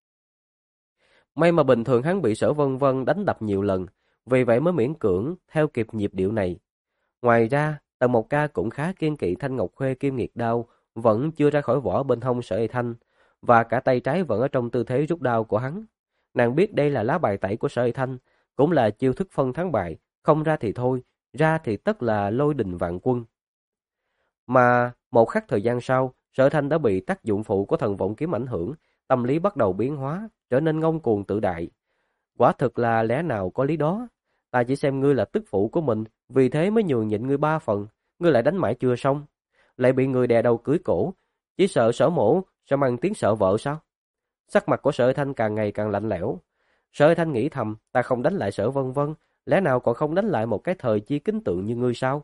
May mà bình thường hắn bị Sở Vân Vân đánh đập nhiều lần, vì vậy mới miễn cưỡng theo kịp nhịp điệu này. Ngoài ra, Tần Một Ca cũng khá kiêng kỵ Thanh Ngọc Khuê Kim Nghiệt Đao, vẫn chưa ra khỏi vỏ bên hông Sở Thanh, và cả tay trái vẫn ở trong tư thế rút đao của hắn. Nàng biết đây là lá bài tẩy của Sở Thanh, cũng là chiêu thức phân thắng bại, không ra thì thôi, ra thì tất là lôi đình vạn quân. Mà một khắc thời gian sau, Sở Thanh đã bị tác dụng phụ của thần vọng kiếm ảnh hưởng, tâm lý bắt đầu biến hóa, trở nên ngông cuồng tự đại. Quả thực là lẽ nào có lý đó. Ta chỉ xem ngươi là tức phụ của mình, vì thế mới nhường nhịn ngươi 3 phần, ngươi lại đánh mãi chưa xong, lại bị người đè đầu cưỡi cổ, chỉ sợ Sở mổ sẽ mang tiếng sợ vợ sao? Sắc mặt của Sở Thanh càng ngày càng lạnh lẽo. Sở Thanh nghĩ thầm, ta không đánh lại Sở Vân Vân, lẽ nào còn không đánh lại một cái thời chi kính tượng như ngươi sao?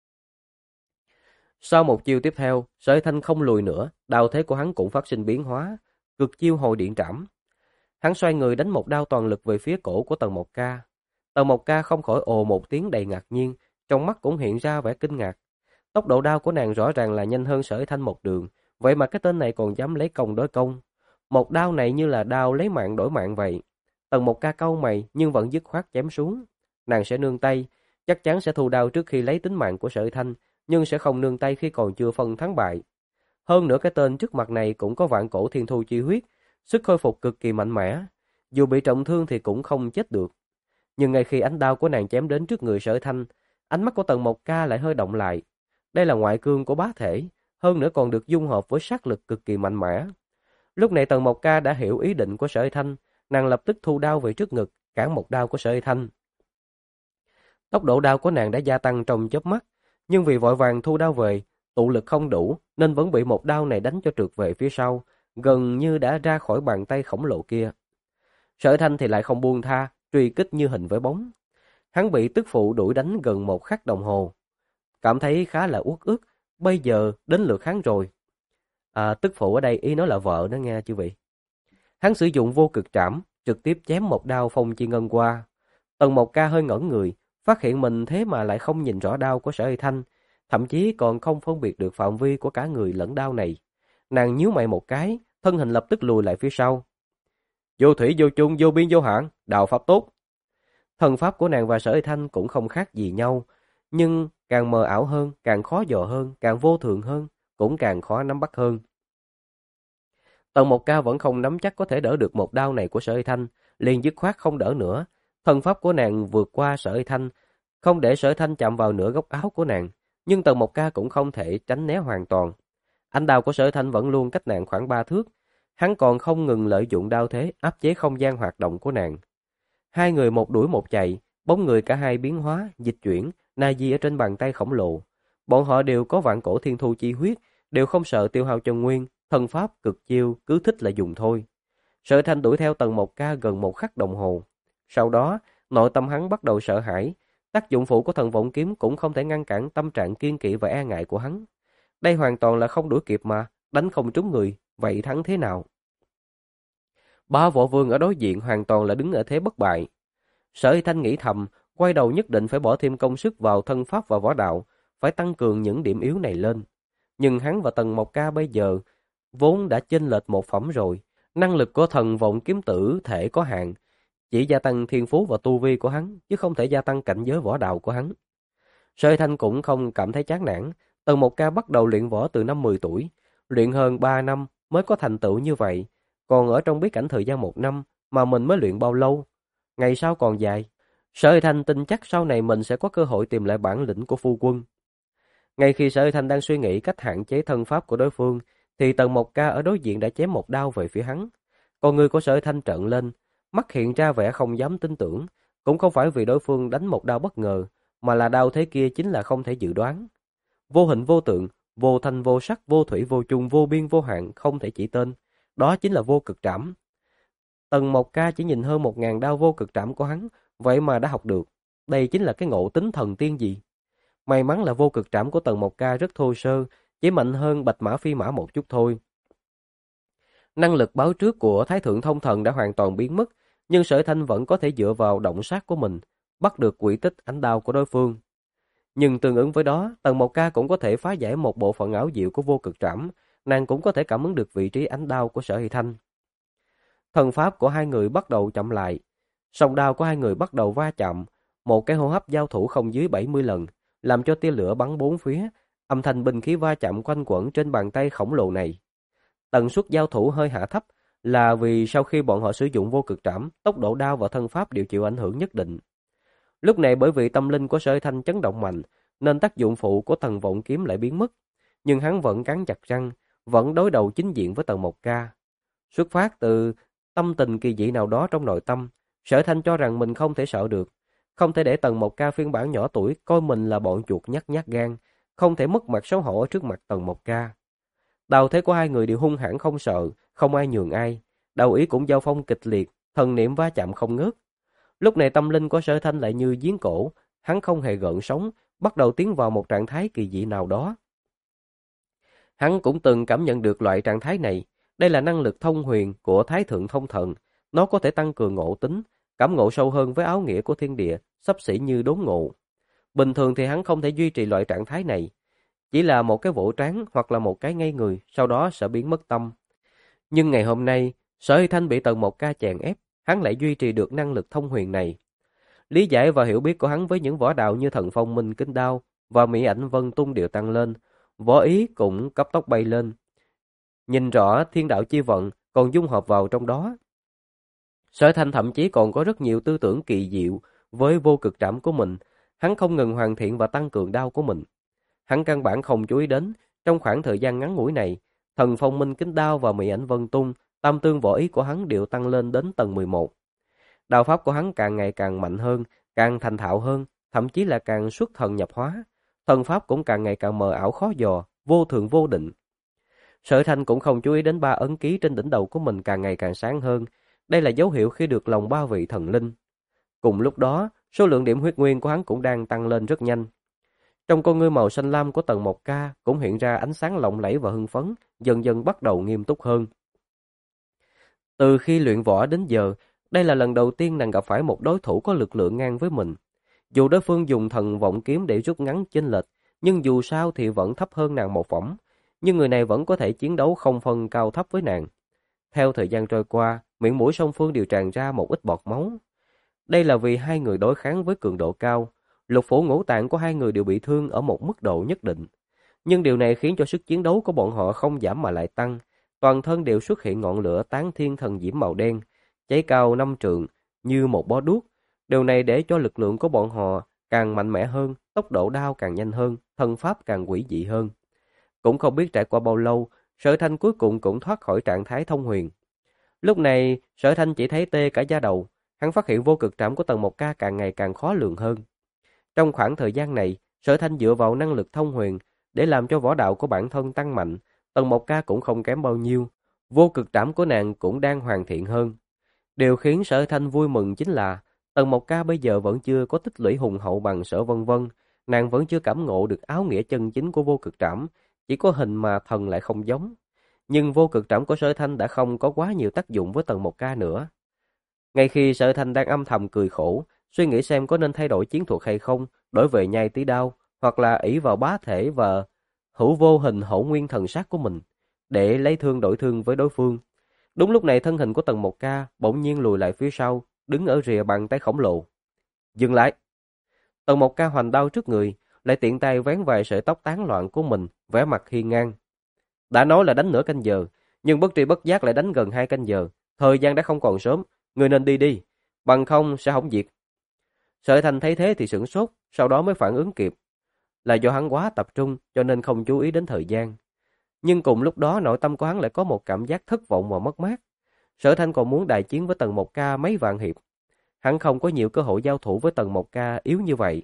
Sau một chiêu tiếp theo, Sở Thanh không lùi nữa, đao thế của hắn cũng phát sinh biến hóa, cực chiêu hồi điện trảm. Hắn xoay người đánh một đao toàn lực về phía cổ của Tần Một Ca. Tần Một Ca không khỏi ồ một tiếng đầy ngạc nhiên, trong mắt cũng hiện ra vẻ kinh ngạc. Tốc độ đao của nàng rõ ràng là nhanh hơn Sở Thanh một đường, vậy mà cái tên này còn dám lấy công đối công. Một đao này như là đao lấy mạng đổi mạng vậy. Tần Một Ca cau mày nhưng vẫn dứt khoát chém xuống. Nàng sẽ nương tay, chắc chắn sẽ thu đao trước khi lấy tính mạng của Sở Thanh, nhưng sẽ không nương tay khi còn chưa phân thắng bại. Hơn nữa cái tên trước mặt này cũng có vạn cổ thiên thu chi huyết, sức khôi phục cực kỳ mạnh mẽ, dù bị trọng thương thì cũng không chết được. Nhưng ngay khi ánh đao của nàng chém đến trước người Sở Thanh, ánh mắt của Tần Một Ca lại hơi động lại. Đây là ngoại cương của bá thể, hơn nữa còn được dung hợp với sát lực cực kỳ mạnh mẽ. Lúc này Tần Một Ca đã hiểu ý định của Sở Thanh, nàng lập tức thu đao về trước ngực, cản một đao của Sở Thanh. Tốc độ đao của nàng đã gia tăng trong chớp mắt, nhưng vì vội vàng thu đao về, tụ lực không đủ nên vẫn bị một đao này đánh cho trượt về phía sau, gần như đã ra khỏi bàn tay khổng lồ kia. Sở Thanh thì lại không buông tha, truy kích như hình với bóng. Hắn bị tức phụ đuổi đánh gần 1 khắc đồng hồ. Cảm thấy khá là uất ức, bây giờ đến lượt hắn rồi. Tức phụ ở đây ý nói là vợ đó nghe chư vị. Hắn sử dụng vô cực trảm, trực tiếp chém một đao phong chi ngân qua. Tần Một Ca hơi ngẩn người, phát hiện mình thế mà lại không nhìn rõ đao của Sở Thanh, thậm chí còn không phân biệt được phạm vi của cả người lẫn đao này. Nàng nhíu mày một cái, thân hình lập tức lùi lại phía sau. Vô thủy vô chung vô biên vô hạn, đạo pháp tốt. Thần pháp của nàng và Sở Thanh cũng không khác gì nhau, nhưng càng mờ ảo hơn, càng khó dò hơn, càng vô thường hơn, cũng càng khó nắm bắt hơn. Tần Một Ca vẫn không nắm chắc có thể đỡ được một đao này của Sở Thanh, liền dứt khoát không đỡ nữa, Thân pháp của nàng vượt qua Sở Hy Thanh, không để Sở Hy Thanh chạm vào nửa góc áo của nàng, nhưng Tần Mộc Ca cũng không thể tránh né hoàn toàn. Ánh đao của Sở Hy Thanh vẫn luôn cách nàng khoảng 3 thước, hắn còn không ngừng lợi dụng đao thế áp chế không gian hoạt động của nàng. Hai người một đuổi một chạy, bóng người cả hai biến hóa, dịch chuyển, na di ở trên bàn tay khổng lồ. Bọn họ đều có vạn cổ thiên thu chi huyết, đều không sợ tiêu hao chân nguyên, thân pháp cực chiêu cứ thích là dùng thôi. Sở Thanh đuổi theo Tần Mộc Ca gần 1 khắc đồng hồ. Sau đó, nội tâm hắn bắt đầu sợ hãi, tác dụng phụ của thần vọng kiếm cũng không thể ngăn cản tâm trạng kiên kỵ và e ngại của hắn. Đây hoàn toàn là không đuổi kịp mà, đánh không trúng người, vậy thắng thế nào? Ba võ vương ở đối diện hoàn toàn là đứng ở thế bất bại. Sở Y Thanh nghĩ thầm, quay đầu nhất định phải bỏ thêm công sức vào thân pháp và võ đạo, phải tăng cường những điểm yếu này lên. Nhưng hắn và Tần Mộc Ca bây giờ vốn đã chênh lệch một phẩm rồi, năng lực của thần vọng kiếm tử thể có hạn, chỉ gia tăng thiên phú và tu vi của hắn, chứ không thể gia tăng cảnh giới võ đạo của hắn. Sở Y Thanh cũng không cảm thấy chán nản, Tần Mộc Ca bắt đầu luyện võ từ năm 10 tuổi, luyện hơn 3 năm mới có thành tựu như vậy, còn ở trong bí cảnh thời gian 1 năm mà mình mới luyện bao lâu? Ngày sau còn dài. Sở Y Thanh tin chắc sau này mình sẽ có cơ hội tìm lại bản lĩnh của phu quân. Ngay khi Sở Y Thanh đang suy nghĩ cách hạn chế thân pháp của đối phương, thì Tần Mộc Ca ở đối diện đã chém một đao về phía hắn. Con người của Sở Y Thanh trợn lên, mắt hiện ra vẻ không dám tin tưởng, cũng không phải vì đối phương đánh một đao bất ngờ, mà là đao thế kia chính là không thể dự đoán. Vô hình vô tượng, vô thanh vô sắc, vô thủy vô chung, vô biên vô hạn, không thể chỉ tên. Đó chính là vô cực trảm. Tần Mộc Ca chỉ nhìn hơn 1000 đao vô cực trảm của hắn, vậy mà đã học được. Đây chính là cái ngộ tính thần tiên gì. May mắn là vô cực trảm của Tần Mộc Ca rất thô sơ, chỉ mạnh hơn Bạch Mã Phi Mã một chút thôi. Năng lực báo trước của Thái Thượng Thông Thần đã hoàn toàn biến mất, nhưng Sở Thanh vẫn có thể dựa vào động sát của mình, bắt được quỹ tích ánh đao của đối phương. Nhưng tương ứng với đó, Tần Mộc Ca cũng có thể phá giải một bộ phận ảo diệu của vô cực trảm, nàng cũng có thể cảm ứng được vị trí ánh đao của Sở Hy Thanh. Thần pháp của hai người bắt đầu chậm lại, song đao của hai người bắt đầu va chạm, một cái hô hấp giao thủ không dưới 70 lần, làm cho tia lửa bắn bốn phía, âm thanh binh khí va chạm quanh quẩn trên bàn tay khổng lồ này. Tần suất giao thủ hơi hạ thấp là vì sau khi bọn họ sử dụng vô cực trảm, tốc độ đao và thân pháp đều chịu ảnh hưởng nhất định. Lúc này bởi vì tâm linh của Sở Thanh chấn động mạnh, nên tác dụng phụ của thần vọng kiếm lại biến mất, nhưng hắn vẫn cắn chặt răng, vẫn đối đầu chính diện với Tần Mộc Ca. Xuất phát từ tâm tình kỳ dị nào đó trong nội tâm, Sở Thanh cho rằng mình không thể sợ được, không thể để Tần Mộc Ca phiên bản nhỏ tuổi coi mình là bọn chuột nhắt nhát gan, không thể mất mặt xấu hổ ở trước mặt Tần Mộc Ca. Đao thế của hai người đều hung hãn không sợ, không ai nhường ai, đầu ý cũng giao phong kịch liệt, thần niệm va chạm không ngớt. Lúc này tâm linh của Sở Thanh lại như giếng cổ, hắn không hề gợn sóng, bắt đầu tiến vào một trạng thái kỳ dị nào đó. Hắn cũng từng cảm nhận được loại trạng thái này, đây là năng lực thông huyền của Thái Thượng Thông Thần, nó có thể tăng cường ngộ tính, cảm ngộ sâu hơn với áo nghĩa của thiên địa, xấp xỉ như đốn ngộ. Bình thường thì hắn không thể duy trì loại trạng thái này, chỉ là một cái vỗ trán hoặc là một cái ngây người, sau đó sẽ biến mất tâm. Nhưng ngày hôm nay, Sở Hy Thanh bị Tần Mộc Ca chèn ép, hắn lại duy trì được năng lực thông huyền này. Lý giải và hiểu biết của hắn với những võ đạo như Thần Phong Minh Kinh Đao và Mỹ Ảnh Vân Tung đều tăng lên, võ ý cũng cấp tốc bay lên. Nhìn rõ thiên đạo chi vận còn dung hợp vào trong đó. Sở Thanh thậm chí còn có rất nhiều tư tưởng kỳ diệu với vô cực trảm của mình, hắn không ngừng hoàn thiện và tăng cường đao của mình. Hắn căn bản không chú ý đến, trong khoảng thời gian ngắn ngủi này, Thần Phong Minh Kính Đao và Mỹ Ảnh Vân Tung, tam tương võ ý của hắn đều tăng lên đến tầng 11. Đao pháp của hắn càng ngày càng mạnh hơn, càng thành thạo hơn, thậm chí là càng xuất thần nhập hóa. Thần pháp cũng càng ngày càng mờ ảo khó dò, vô thường vô định. Sở Thanh cũng không chú ý đến 3 ấn ký trên đỉnh đầu của mình càng ngày càng sáng hơn. Đây là dấu hiệu khi được lòng 3 vị thần linh. Cùng lúc đó, số lượng điểm huyết nguyên của hắn cũng đang tăng lên rất nhanh. Trong con ngươi màu xanh lam của Tần Mộc Ca cũng hiện ra ánh sáng lộng lẫy và hưng phấn, dần dần bắt đầu nghiêm túc hơn. Từ khi luyện võ đến giờ, đây là lần đầu tiên nàng gặp phải một đối thủ có lực lượng ngang với mình. Dù đối phương dùng thần vọng kiếm để rút ngắn chênh lệch, nhưng dù sao thì vẫn thấp hơn nàng một phẩm. Nhưng người này vẫn có thể chiến đấu không phân cao thấp với nàng. Theo thời gian trôi qua, miệng mũi song phương đều tràn ra một ít bọt máu. Đây là vì hai người đối kháng với cường độ cao. Lục phủ ngũ tạng của hai người đều bị thương ở một mức độ nhất định. Nhưng điều này khiến cho sức chiến đấu của bọn họ không giảm mà lại tăng. Toàn thân đều xuất hiện ngọn lửa tán thiên thần diễm màu đen, cháy cao 5 trượng, như một bó đuốc. Điều này để cho lực lượng của bọn họ càng mạnh mẽ hơn, tốc độ đao càng nhanh hơn, thân pháp càng quỷ dị hơn. Cũng không biết trải qua bao lâu, Sở Thanh cuối cùng cũng thoát khỏi trạng thái thông huyền. Lúc này, Sở Thanh chỉ thấy tê cả da đầu, hắn phát hiện vô cực trảm của Tần Mộc Ca càng ngày càng khó lường hơn. Trong khoảng thời gian này, Sở Thanh dựa vào năng lực thông huyền để làm cho võ đạo của bản thân tăng mạnh, Tần Mộc Ca cũng không kém bao nhiêu, vô cực trảm của nàng cũng đang hoàn thiện hơn. Điều khiến Sở Thanh vui mừng chính là Tần Mộc Ca bây giờ vẫn chưa có tích lũy hùng hậu bằng Sở Vân Vân, nàng vẫn chưa cảm ngộ được áo nghĩa chân chính của vô cực trảm, chỉ có hình mà thần lại không giống. Nhưng vô cực trảm của Sở Thanh đã không có quá nhiều tác dụng với Tần Mộc Ca nữa. Ngay khi Sở Thanh đang âm thầm cười khổ, suy nghĩ xem có nên thay đổi chiến thuật hay không, đổi về nhai tí đao, hoặc là ỷ vào bá thể và hữu vô hình hậu nguyên thần sát của mình, để lấy thương đổi thương với đối phương. Đúng lúc này thân hình của Tần Mộc Ca bỗng nhiên lùi lại phía sau, đứng ở rìa bàn tay khổng lồ. Dừng lại! Tần Mộc Ca hoành đao trước người, lại tiện tay vén vài sợi tóc tán loạn của mình, vẻ mặt hiên ngang. Đã nói là đánh nửa canh giờ, nhưng bất tri bất giác lại đánh gần 2 canh giờ. Thời gian đã không còn sớm, người nên đi đi, bằng không sẽ hỏng việc. Sở Thành thấy thế thì sửng sốt, sau đó mới phản ứng kịp. Là do hắn quá tập trung cho nên không chú ý đến thời gian. Nhưng cùng lúc đó nội tâm của hắn lại có một cảm giác thất vọng và mất mát. Sở Thanh còn muốn đại chiến với Tần Mộc Ca mấy vạn hiệp. Hắn không có nhiều cơ hội giao thủ với Tần Mộc Ca yếu như vậy.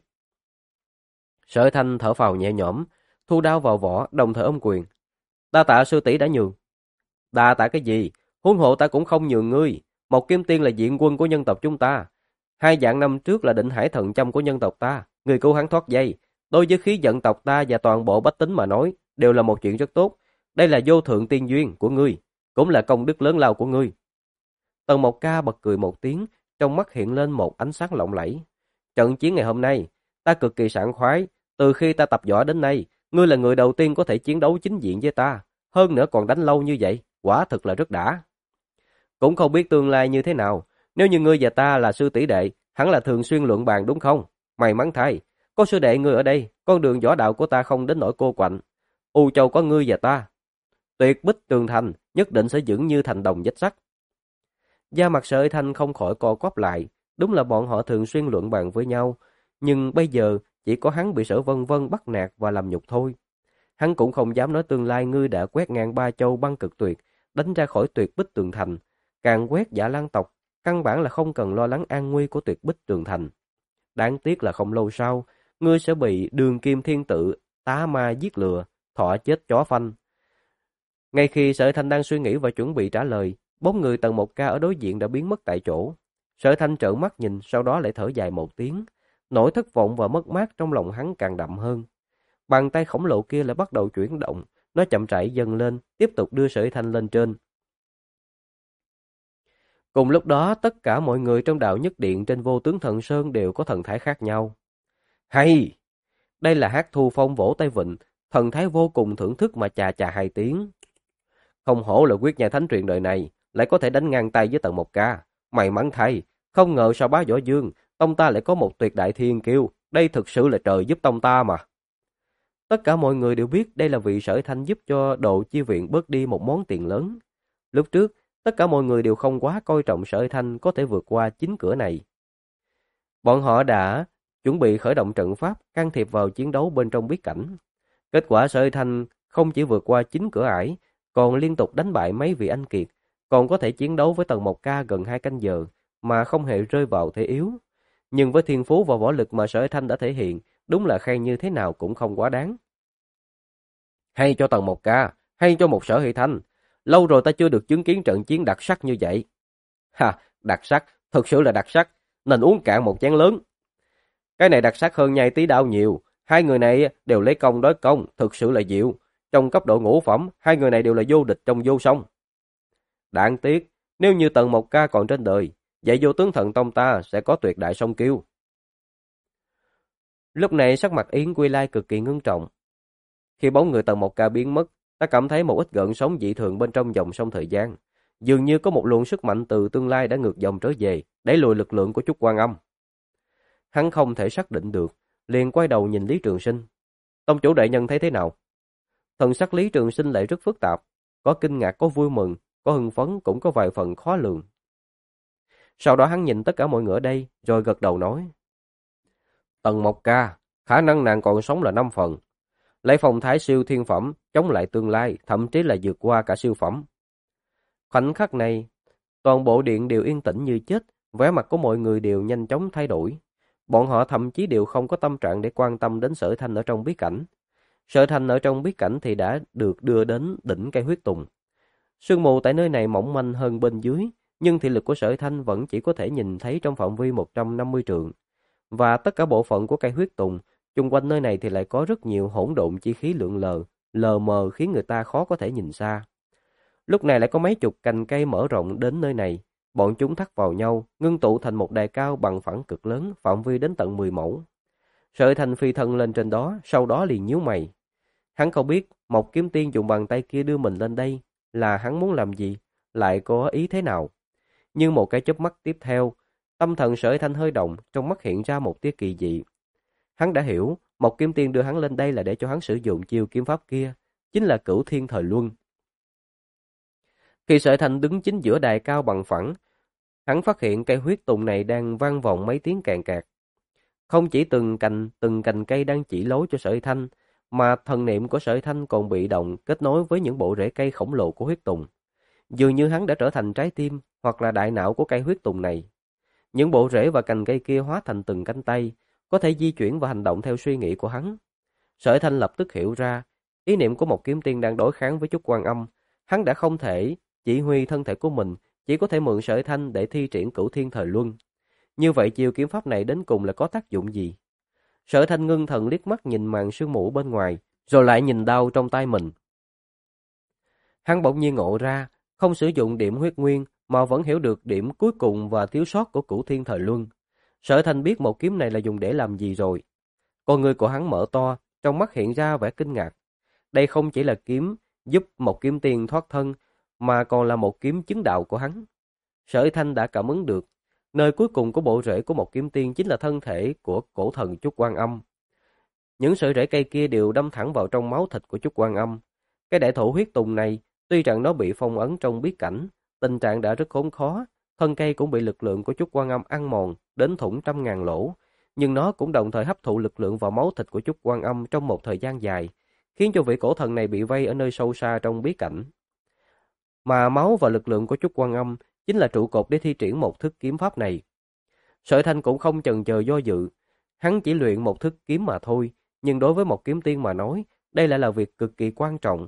Sở Thanh thở phào nhẹ nhõm, thu đao vào vỏ, đồng thời ôm quyền. Đa tạ sư tỷ đã nhường. Đa tạ cái gì? Huống hộ ta cũng không nhường ngươi. Một Kim Tiên là diện quân của nhân tộc chúng ta. 2 vạn năm trước là Định Hải Thần Châm của nhân tộc ta. Ngươi cứu hắn thoát dây. Đối với khí vận tộc ta và toàn bộ bách tính mà nói, đều là một chuyện rất tốt. Đây là vô thượng tiên duyên của ngươi, cũng là công đức lớn lao của ngươi. Tần Mộc Ca bật cười một tiếng, trong mắt hiện lên một ánh sáng lộng lẫy. Trận chiến ngày hôm nay, ta cực kỳ sảng khoái. Từ khi ta tập võ đến nay, ngươi là người đầu tiên có thể chiến đấu chính diện với ta. Hơn nữa còn đánh lâu như vậy, quả thực là rất đã. Cũng không biết tương lai như thế nào. Nếu như ngươi và ta là sư tỷ đệ, hẳn là thường xuyên luận bàn đúng không? May mắn thay, có sư đệ ngươi ở đây, con đường võ đạo của ta không đến nỗi cô quạnh. U Châu có ngươi và ta, tuyệt bích tường thành, nhất định sẽ vững như thành đồng vách sắt. Da mặt Sở Thanh không khỏi co quắp lại, đúng là bọn họ thường xuyên luận bàn với nhau, nhưng bây giờ chỉ có hắn bị Sở Vân Vân bắt nạt và làm nhục thôi. Hắn cũng không dám nói tương lai ngươi đã quét ngang 3 châu băng cực tuyệt, đánh ra khỏi tuyệt bích tường thành, càng quét Dạ Lan tộc, căn bản là không cần lo lắng an nguy của tuyệt bích tường thành. Đáng tiếc là không lâu sau, ngươi sẽ bị Đường Kim Thiên Tự, tá ma giết lừa, thọ chết chó phanh. Ngay khi Sở Thanh đang suy nghĩ và chuẩn bị trả lời, bóng người Tần Mộc Ca ở đối diện đã biến mất tại chỗ. Sở Thanh trợn mắt nhìn, sau đó lại thở dài một tiếng. Nỗi thất vọng và mất mát trong lòng hắn càng đậm hơn. Bàn tay khổng lồ kia lại bắt đầu chuyển động, nó chậm rãi dâng lên, tiếp tục đưa Sở Thanh lên trên. Cùng lúc đó, tất cả mọi người trong đạo nhất điện trên Vô Tướng Thần Sơn đều có thần thái khác nhau. Hay! Đây là Hát Thu Phong vỗ tay vịnh, thần thái vô cùng thưởng thức mà chà chà 2 tiếng. Không hổ là quyết nhai thánh truyền đời này, lại có thể đánh ngang tay với Tần Mộc Ca. May mắn thay, không ngờ sau bá võ dương, tông ta lại có một tuyệt đại thiên kiêu. Đây thực sự là trời giúp tông ta mà. Tất cả mọi người đều biết đây là vị Sở Thanh giúp cho Độ Chi Viện bớt đi một món tiền lớn. Lúc trước, tất cả mọi người đều không quá coi trọng Sở Thanh có thể vượt qua chính cửa này. Bọn họ đã chuẩn bị khởi động trận pháp, can thiệp vào chiến đấu bên trong bí cảnh. Kết quả Sở Thanh không chỉ vượt qua chính cửa ải, còn liên tục đánh bại mấy vị anh kiệt, còn có thể chiến đấu với Tần Mộc Ca gần 2 canh giờ mà không hề rơi vào thế yếu. Nhưng với thiên phú và võ lực mà Sở Thanh đã thể hiện, đúng là khen như thế nào cũng không quá đáng. Hay cho Tần Mộc Ca, hay cho một Sở Hy Thanh, lâu rồi ta chưa được chứng kiến trận chiến đặc sắc như vậy. Ha, đặc sắc, thực sự là đặc sắc, nên uống cạn một chén lớn. Cái này đặc sắc hơn nhai tí đao nhiều, 2 người này đều lấy công đối công, thực sự là diệu. Trong cấp độ ngũ phẩm, 2 người này đều là vô địch trong vô song. Đáng tiếc, nếu như Tần Mộc Ca còn trên đời, vậy Vô Tướng Thần Tông ta sẽ có tuyệt đại song kiêu. Lúc này sắc mặt Yến Quy Lai cực kỳ ngưng trọng. Khi bóng người Tần Mộc Ca biến mất, ta cảm thấy một ít gợn sóng dị thường bên trong dòng sông thời gian. Dường như có một luồng sức mạnh từ tương lai đã ngược dòng trở về, đẩy lùi lực lượng của Trúc Quan Âm. Hắn không thể xác định được, liền quay đầu nhìn Lý Trường Sinh. Tông chủ đại nhân thấy thế nào? Thần sắc Lý Trường Sinh lại rất phức tạp, có kinh ngạc, có vui mừng, có hưng phấn, cũng có vài phần khó lường. Sau đó hắn nhìn tất cả mọi người ở đây, rồi gật đầu nói. Tần Mộc Ca, khả năng nàng còn sống là 5 phần. Lấy phong thái siêu thiên phẩm, chống lại tương lai, thậm chí là vượt qua cả siêu phẩm. Khoảnh khắc này, toàn bộ điện đều yên tĩnh như chết, vẻ mặt của mọi người đều nhanh chóng thay đổi. Bọn họ thậm chí đều không có tâm trạng để quan tâm đến Sở Thanh ở trong bí cảnh. Sở Thanh ở trong bí cảnh thì đã được đưa đến đỉnh cây huyết tùng. Sương mù tại nơi này mỏng manh hơn bên dưới, nhưng thị lực của Sở Thanh vẫn chỉ có thể nhìn thấy trong phạm vi 150 trượng. Và tất cả bộ phận của cây huyết tùng, chung quanh nơi này thì lại có rất nhiều hỗn độn chi khí lượn lờ, lờ mờ khiến người ta khó có thể nhìn xa. Lúc này lại có mấy chục cành cây mở rộng đến nơi này, bọn chúng thắt vào nhau, ngưng tụ thành một đài cao bằng phẳng cực lớn, phạm vi đến tận 10 mẫu. Sở Thanh phi thân lên trên đó, sau đó liền nhíu mày. Hắn không biết Mộc Kiếm Tiên dùng bàn tay kia đưa mình lên đây là hắn muốn làm gì, lại có ý thế nào. Nhưng một cái chớp mắt tiếp theo, tâm thần Sở Thanh hơi động, trong mắt hiện ra một tia kỳ dị. Hắn đã hiểu, Mộc Kiếm Tiên đưa hắn lên đây là để cho hắn sử dụng chiêu kiếm pháp kia, chính là Cửu Thiên Thời Luân. Khi Sở Thanh đứng chính giữa đài cao bằng phẳng, hắn phát hiện cây huyết tùng này đang vang vọng mấy tiếng kèn kẹt. Không chỉ từng cành cây đang chỉ lối cho Sở Thanh, mà thần niệm của Sở Thanh còn bị động kết nối với những bộ rễ cây khổng lồ của huyết tùng. Dường như hắn đã trở thành trái tim hoặc là đại não của cây huyết tùng này. Những bộ rễ và cành cây kia hóa thành từng cánh tay, có thể di chuyển và hành động theo suy nghĩ của hắn. Sở Thanh lập tức hiểu ra, ý niệm của một kiếm tiên đang đối kháng với chút Quan Âm. Hắn đã không thể chỉ huy thân thể của mình, chỉ có thể mượn Sở Thanh để thi triển Cửu Thiên Thời Luân. Như vậy chiêu kiếm pháp này đến cùng là có tác dụng gì? Sở Thanh ngưng thần liếc mắt nhìn màn sương mù bên ngoài, rồi lại nhìn đao trong tay mình. Hắn bỗng nhiên ngộ ra, không sử dụng điểm huyết nguyên mà vẫn hiểu được điểm cuối cùng và thiếu sót của Cửu Thiên Thời Luân. Sở Thanh biết một kiếm này là dùng để làm gì rồi. Con người của hắn mở to, trong mắt hiện ra vẻ kinh ngạc. Đây không chỉ là kiếm giúp một kiếm tiên thoát thân, mà còn là một kiếm chứng đạo của hắn. Sở Thanh đã cảm ứng được, nơi cuối cùng của bộ rễ của một kiếm tiên chính là thân thể của cổ thần Chúc Quan Âm. Những sợi rễ cây kia đều đâm thẳng vào trong máu thịt của Chúc Quan Âm. Cái đại thổ huyết tùng này, tuy rằng nó bị phong ấn trong bí cảnh, tình trạng đã rất khốn khó, thân cây cũng bị lực lượng của Chúc Quan Âm ăn mòn đến thủng trăm ngàn lỗ, nhưng nó cũng đồng thời hấp thụ lực lượng vào máu thịt của Chúc Quan Âm trong một thời gian dài, khiến cho vị cổ thần này bị vây ở nơi sâu xa trong bí cảnh. Mà máu và lực lượng của Chúc Quan Âm chính là trụ cột để thi triển một thức kiếm pháp này. Sở Thanh cũng không chần chờ do dự, hắn chỉ luyện một thức kiếm mà thôi, nhưng đối với một kiếm tiên mà nói, đây lại là việc cực kỳ quan trọng,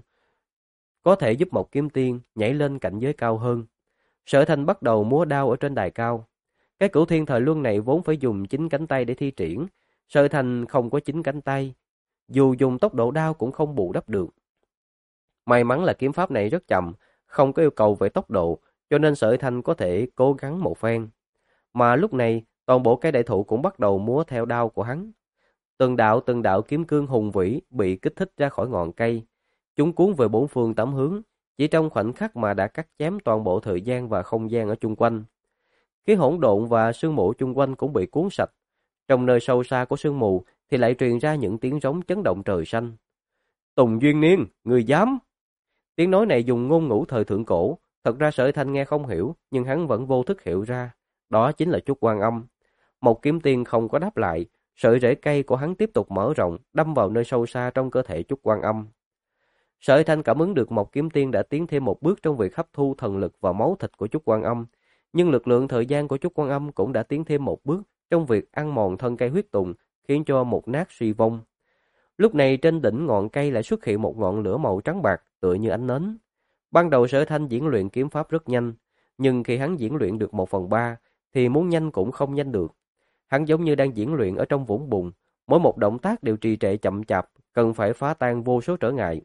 có thể giúp một kiếm tiên nhảy lên cảnh giới cao hơn. Sở Thanh bắt đầu múa đao ở trên đài cao. Cái Cửu Thiên Thời Luân này vốn phải dùng 9 cánh tay để thi triển, Sở Thanh không có 9 cánh tay, dù dùng tốc độ đao cũng không bù đắp được. May mắn là kiếm pháp này rất chậm, không có yêu cầu về tốc độ, cho nên Sở Thanh có thể cố gắng một phen. Mà lúc này, toàn bộ cây đại thụ cũng bắt đầu múa theo đao của hắn. Từng đạo kiếm cương hùng vĩ bị kích thích ra khỏi ngọn cây. Chúng cuốn về bốn phương tám hướng, chỉ trong khoảnh khắc mà đã cắt chém toàn bộ thời gian và không gian ở chung quanh. Khí hỗn độn và sương mù chung quanh cũng bị cuốn sạch. Trong nơi sâu xa của sương mù thì lại truyền ra những tiếng rống chấn động trời xanh. Tùng Duyên Niên, người dám! Tiếng nói này dùng ngôn ngữ thời thượng cổ, thật ra Sở Thanh nghe không hiểu, nhưng hắn vẫn vô thức hiểu ra. Đó chính là Chúc Quan Âm. Một kiếm tiên không có đáp lại, sợi rễ cây của hắn tiếp tục mở rộng, đâm vào nơi sâu xa trong cơ thể Chúc Quan Âm. Sở Thanh cảm ứng được một kiếm tiên đã tiến thêm một bước trong việc hấp thu thần lực và máu thịt của Chúc Quan Âm, nhưng lực lượng thời gian của Chúc Quan Âm cũng đã tiến thêm một bước trong việc ăn mòn thân cây huyết tùng, khiến cho một nát suy vong. Lúc này trên đỉnh ngọn cây lại xuất hiện một ngọn lửa màu trắng bạc tựa như ánh nến. Ban đầu Sở Thanh diễn luyện kiếm pháp rất nhanh, nhưng khi hắn diễn luyện được 1/3 thì muốn nhanh cũng không nhanh được. Hắn giống như đang diễn luyện ở trong vũng bùn, mỗi một động tác đều trì trệ chậm chạp, cần phải phá tan vô số trở ngại.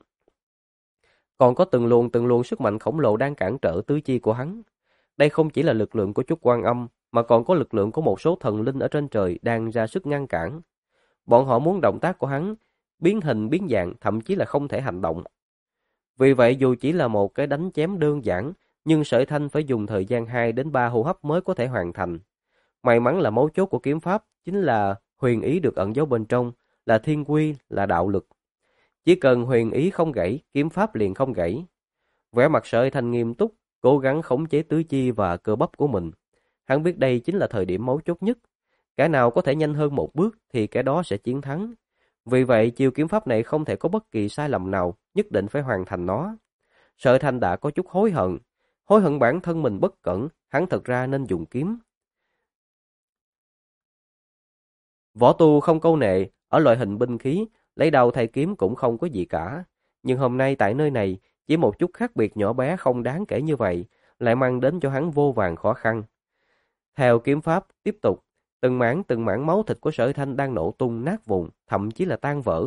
Còn có từng luồng sức mạnh khổng lồ đang cản trở tứ chi của hắn. Đây không chỉ là lực lượng của Chúc Quan Âm, mà còn có lực lượng của một số thần linh ở trên trời đang ra sức ngăn cản. Bọn họ muốn động tác của hắn biến hình biến dạng, thậm chí là không thể hành động. Vì vậy dù chỉ là một cái đánh chém đơn giản, nhưng Sở Thanh phải dùng thời gian 2 đến 3 hô hấp mới có thể hoàn thành. May mắn là mấu chốt của kiếm pháp chính là huyền ý được ẩn giấu bên trong, là thiên quy, là đạo lực. Chỉ cần huyền ý không gãy, kiếm pháp liền không gãy. Vẻ mặt Sở Thanh nghiêm túc, cố gắng khống chế tứ chi và cơ bắp của mình. Hắn biết đây chính là thời điểm mấu chốt nhất. Kẻ nào có thể nhanh hơn một bước thì kẻ đó sẽ chiến thắng. Vì vậy, chiêu kiếm pháp này không thể có bất kỳ sai lầm nào, nhất định phải hoàn thành nó. Sở Thanh đã có chút hối hận bản thân mình bất cẩn, hắn thật ra nên dùng kiếm. Võ tu không câu nệ, ở loại hình binh khí, lấy đầu thay kiếm cũng không có gì cả. Nhưng hôm nay tại nơi này, chỉ một chút khác biệt nhỏ bé không đáng kể như vậy, lại mang đến cho hắn vô vàn khó khăn. Theo kiếm pháp, tiếp tục, từng mảng máu thịt của Sở Thanh đang nổ tung nát vụn, thậm chí là tan vỡ.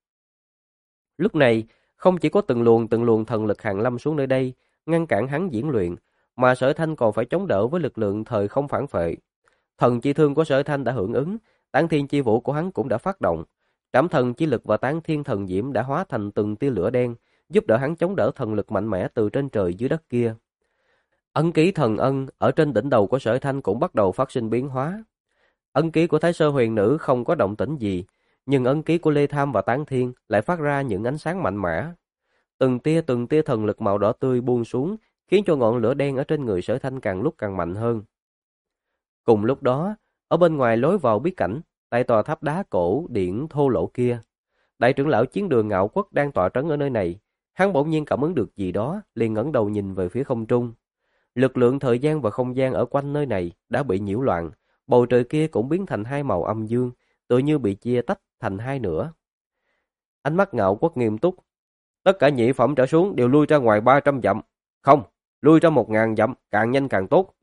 Lúc này, không chỉ có từng luồng thần lực hàn lâm xuống nơi đây, ngăn cản hắn diễn luyện, mà Sở Thanh còn phải chống đỡ với lực lượng thời không phản phệ. Thần chi thương của Sở Thanh đã hưởng ứng, Tán Thiên chi vũ của hắn cũng đã phát động. Trảm thần chi lực và Tán Thiên thần diễm đã hóa thành từng tia lửa đen, giúp đỡ hắn chống đỡ thần lực mạnh mẽ từ trên trời dưới đất kia. Ấn ký thần ân ở trên đỉnh đầu của Sở Thanh cũng bắt đầu phát sinh biến hóa. Ấn ký của Thái Sơ Huyền Nữ không có động tĩnh gì, nhưng ấn ký của Lê Tham và Tán Thiên lại phát ra những ánh sáng mạnh mẽ. Từng tia thần lực màu đỏ tươi buông xuống, khiến cho ngọn lửa đen ở trên người Sở Thanh càng lúc càng mạnh hơn. Cùng lúc đó, ở bên ngoài lối vào bí cảnh, tại tòa tháp đá cổ điển thô lỗ kia, đại trưởng lão chiến đường Ngạo Quốc đang tọa trấn ở nơi này. Hắn bỗng nhiên cảm ứng được gì đó, liền ngẩng đầu nhìn về phía không trung. Lực lượng thời gian và không gian ở quanh nơi này đã bị nhiễu loạn, bầu trời kia cũng biến thành hai màu âm dương, tựa như bị chia tách thành hai nửa. Ánh mắt Ngạo Quốc nghiêm túc. Tất cả nhị phẩm trở xuống đều lui ra ngoài 300 dặm. Không, lui ra 1000 dặm, càng nhanh càng tốt.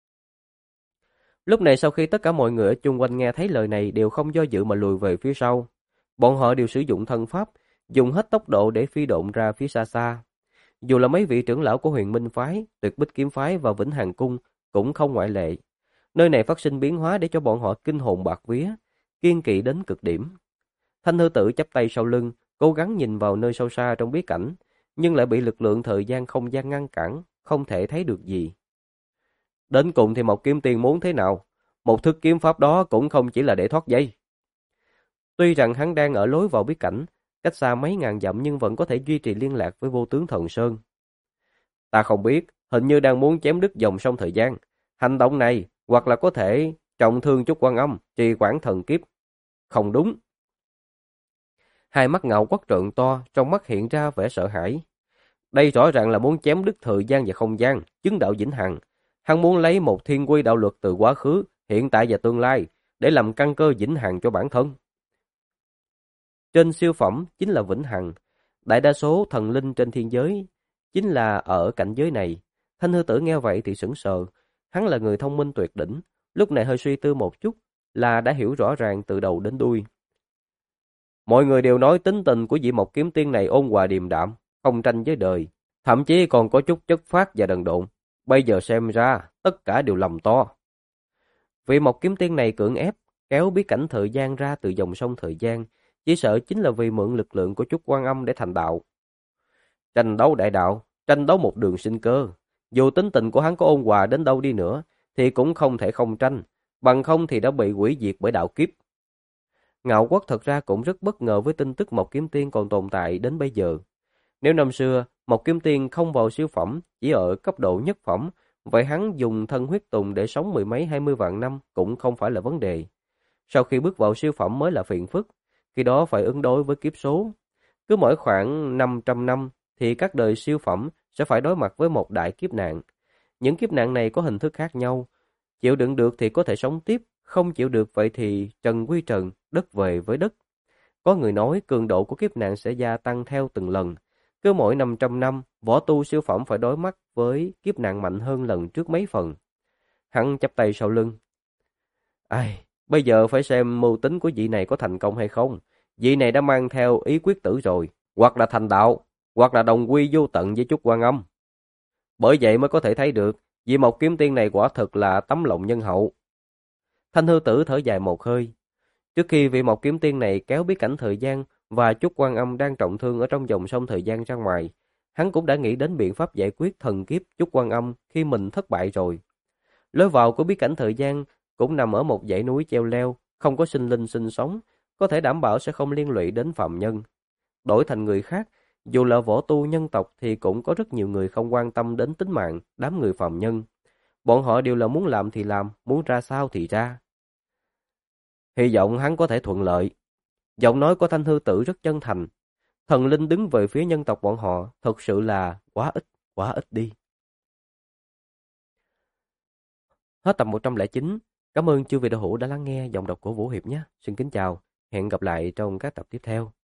Lúc này sau khi tất cả mọi người ở chung quanh nghe thấy lời này đều không do dự mà lùi về phía sau. Bọn họ đều sử dụng thân pháp, dùng hết tốc độ để phi độn ra phía xa xa. Dù là mấy vị trưởng lão của Huyền Minh phái, Tuyệt Bích kiếm phái và Vĩnh Hằng cung cũng không ngoại lệ. Nơi này phát sinh biến hóa để cho bọn họ kinh hồn bạt vía, kiên kỵ đến cực điểm. Thanh Hư Tử chắp tay sau lưng, cố gắng nhìn vào nơi sâu xa trong bí cảnh, nhưng lại bị lực lượng thời gian không gian ngăn cản, không thể thấy được gì. Đến cùng thì Mộc Kiếm Tiên muốn thế nào? Một thức kiếm pháp đó cũng không chỉ là để thoát dây. Tuy rằng hắn đang ở lối vào bí cảnh, cách xa mấy ngàn dặm nhưng vẫn có thể duy trì liên lạc với Vô Tướng Thần Sơn. Ta không biết, hình như đang muốn chém đứt dòng sông thời gian. Hành động này, hoặc là có thể trọng thương chút Quan Âm, trì hoãn thần kiếp. Không đúng. Hai mắt Ngạo Quốc trợn to, trong mắt hiện ra vẻ sợ hãi. Đây rõ ràng là muốn chém đứt thời gian và không gian, chứng đạo vĩnh hằng. Hắn muốn lấy một thiên quy đạo luật từ quá khứ, hiện tại và tương lai, để làm căn cơ vĩnh hằng cho bản thân. Trên siêu phẩm chính là vĩnh hằng. Đại đa số thần linh trên thiên giới chính là ở cảnh giới này. Thanh Hư Tử nghe vậy thì sững sờ. Hắn là người thông minh tuyệt đỉnh, lúc này hơi suy tư một chút là đã hiểu rõ ràng từ đầu đến đuôi. Mọi người đều nói tính tình của vị Mộc Kiếm Tiên này ôn hòa điềm đạm, không tranh với đời, thậm chí còn có chút chất phác và đần độn. Bây giờ xem ra, tất cả đều lầm to. Vị Mộc Kiếm Tiên này cưỡng ép, kéo bí cảnh thời gian ra từ dòng sông thời gian, chỉ sợ chính là vì mượn lực lượng của chút Quan Âm để thành đạo. Tranh đấu đại đạo, tranh đấu một đường sinh cơ. Dù tính tình của hắn có ôn hòa đến đâu đi nữa, thì cũng không thể không tranh, bằng không thì đã bị hủy diệt bởi đạo kiếp. Ngạo Quốc thật ra cũng rất bất ngờ với tin tức Mộc Kiếm Tiên còn tồn tại đến bây giờ. Nếu năm xưa, Mộc Kiếm Tiên không vào siêu phẩm, chỉ ở cấp độ nhất phẩm, vậy hắn dùng thân huyết tùng để sống mười mấy 20 vạn năm cũng không phải là vấn đề. Sau khi bước vào siêu phẩm mới là phiền phức, khi đó phải ứng đối với kiếp số. Cứ mỗi khoảng 500 năm thì các đời siêu phẩm sẽ phải đối mặt với một đại kiếp nạn. Những kiếp nạn này có hình thức khác nhau. Chịu đựng được thì có thể sống tiếp, không chịu được vậy thì trần quy trần, đất về với đất. Có người nói cường độ của kiếp nạn sẽ gia tăng theo từng lần. Cứ mỗi 500 năm, võ tu siêu phẩm phải đối mặt với kiếp nạn mạnh hơn lần trước mấy phần. Hắn chắp tay sau lưng. Ai, bây giờ phải xem mưu tính của vị này có thành công hay không. Vị này đã mang theo ý quyết tử rồi, hoặc là thành đạo, hoặc là đồng quy vô tận với chút Quan Âm. Bởi vậy mới có thể thấy được, vị Mộc Kiếm Tiên này quả thực là tấm lòng nhân hậu. Thanh Hư Tử thở dài một hơi. Trước khi vị Mộc Kiếm Tiên này kéo bí cảnh thời gian và chút Quan Âm đang trọng thương ở trong dòng sông thời gian ra ngoài, hắn cũng đã nghĩ đến biện pháp giải quyết thần kiếp chút Quan Âm khi mình thất bại rồi. Lối vào của bí cảnh thời gian cũng nằm ở một dãy núi treo leo, không có sinh linh sinh sống, có thể đảm bảo sẽ không liên lụy đến phàm nhân. Đổi thành người khác, dù là võ tu nhân tộc thì cũng có rất nhiều người không quan tâm đến tính mạng đám người phàm nhân. Bọn họ đều là muốn làm thì làm, muốn ra sao thì ra. Hy vọng hắn có thể thuận lợi. Giọng nói của Thanh Hư Tử rất chân thành. Thần linh đứng về phía nhân tộc bọn họ thật sự là quá ít đi. Hết tập 109. Cảm ơn chư vị đạo hữu đã lắng nghe giọng đọc của Vũ Hiệp nhé. Xin kính chào. Hẹn gặp lại trong các tập tiếp theo.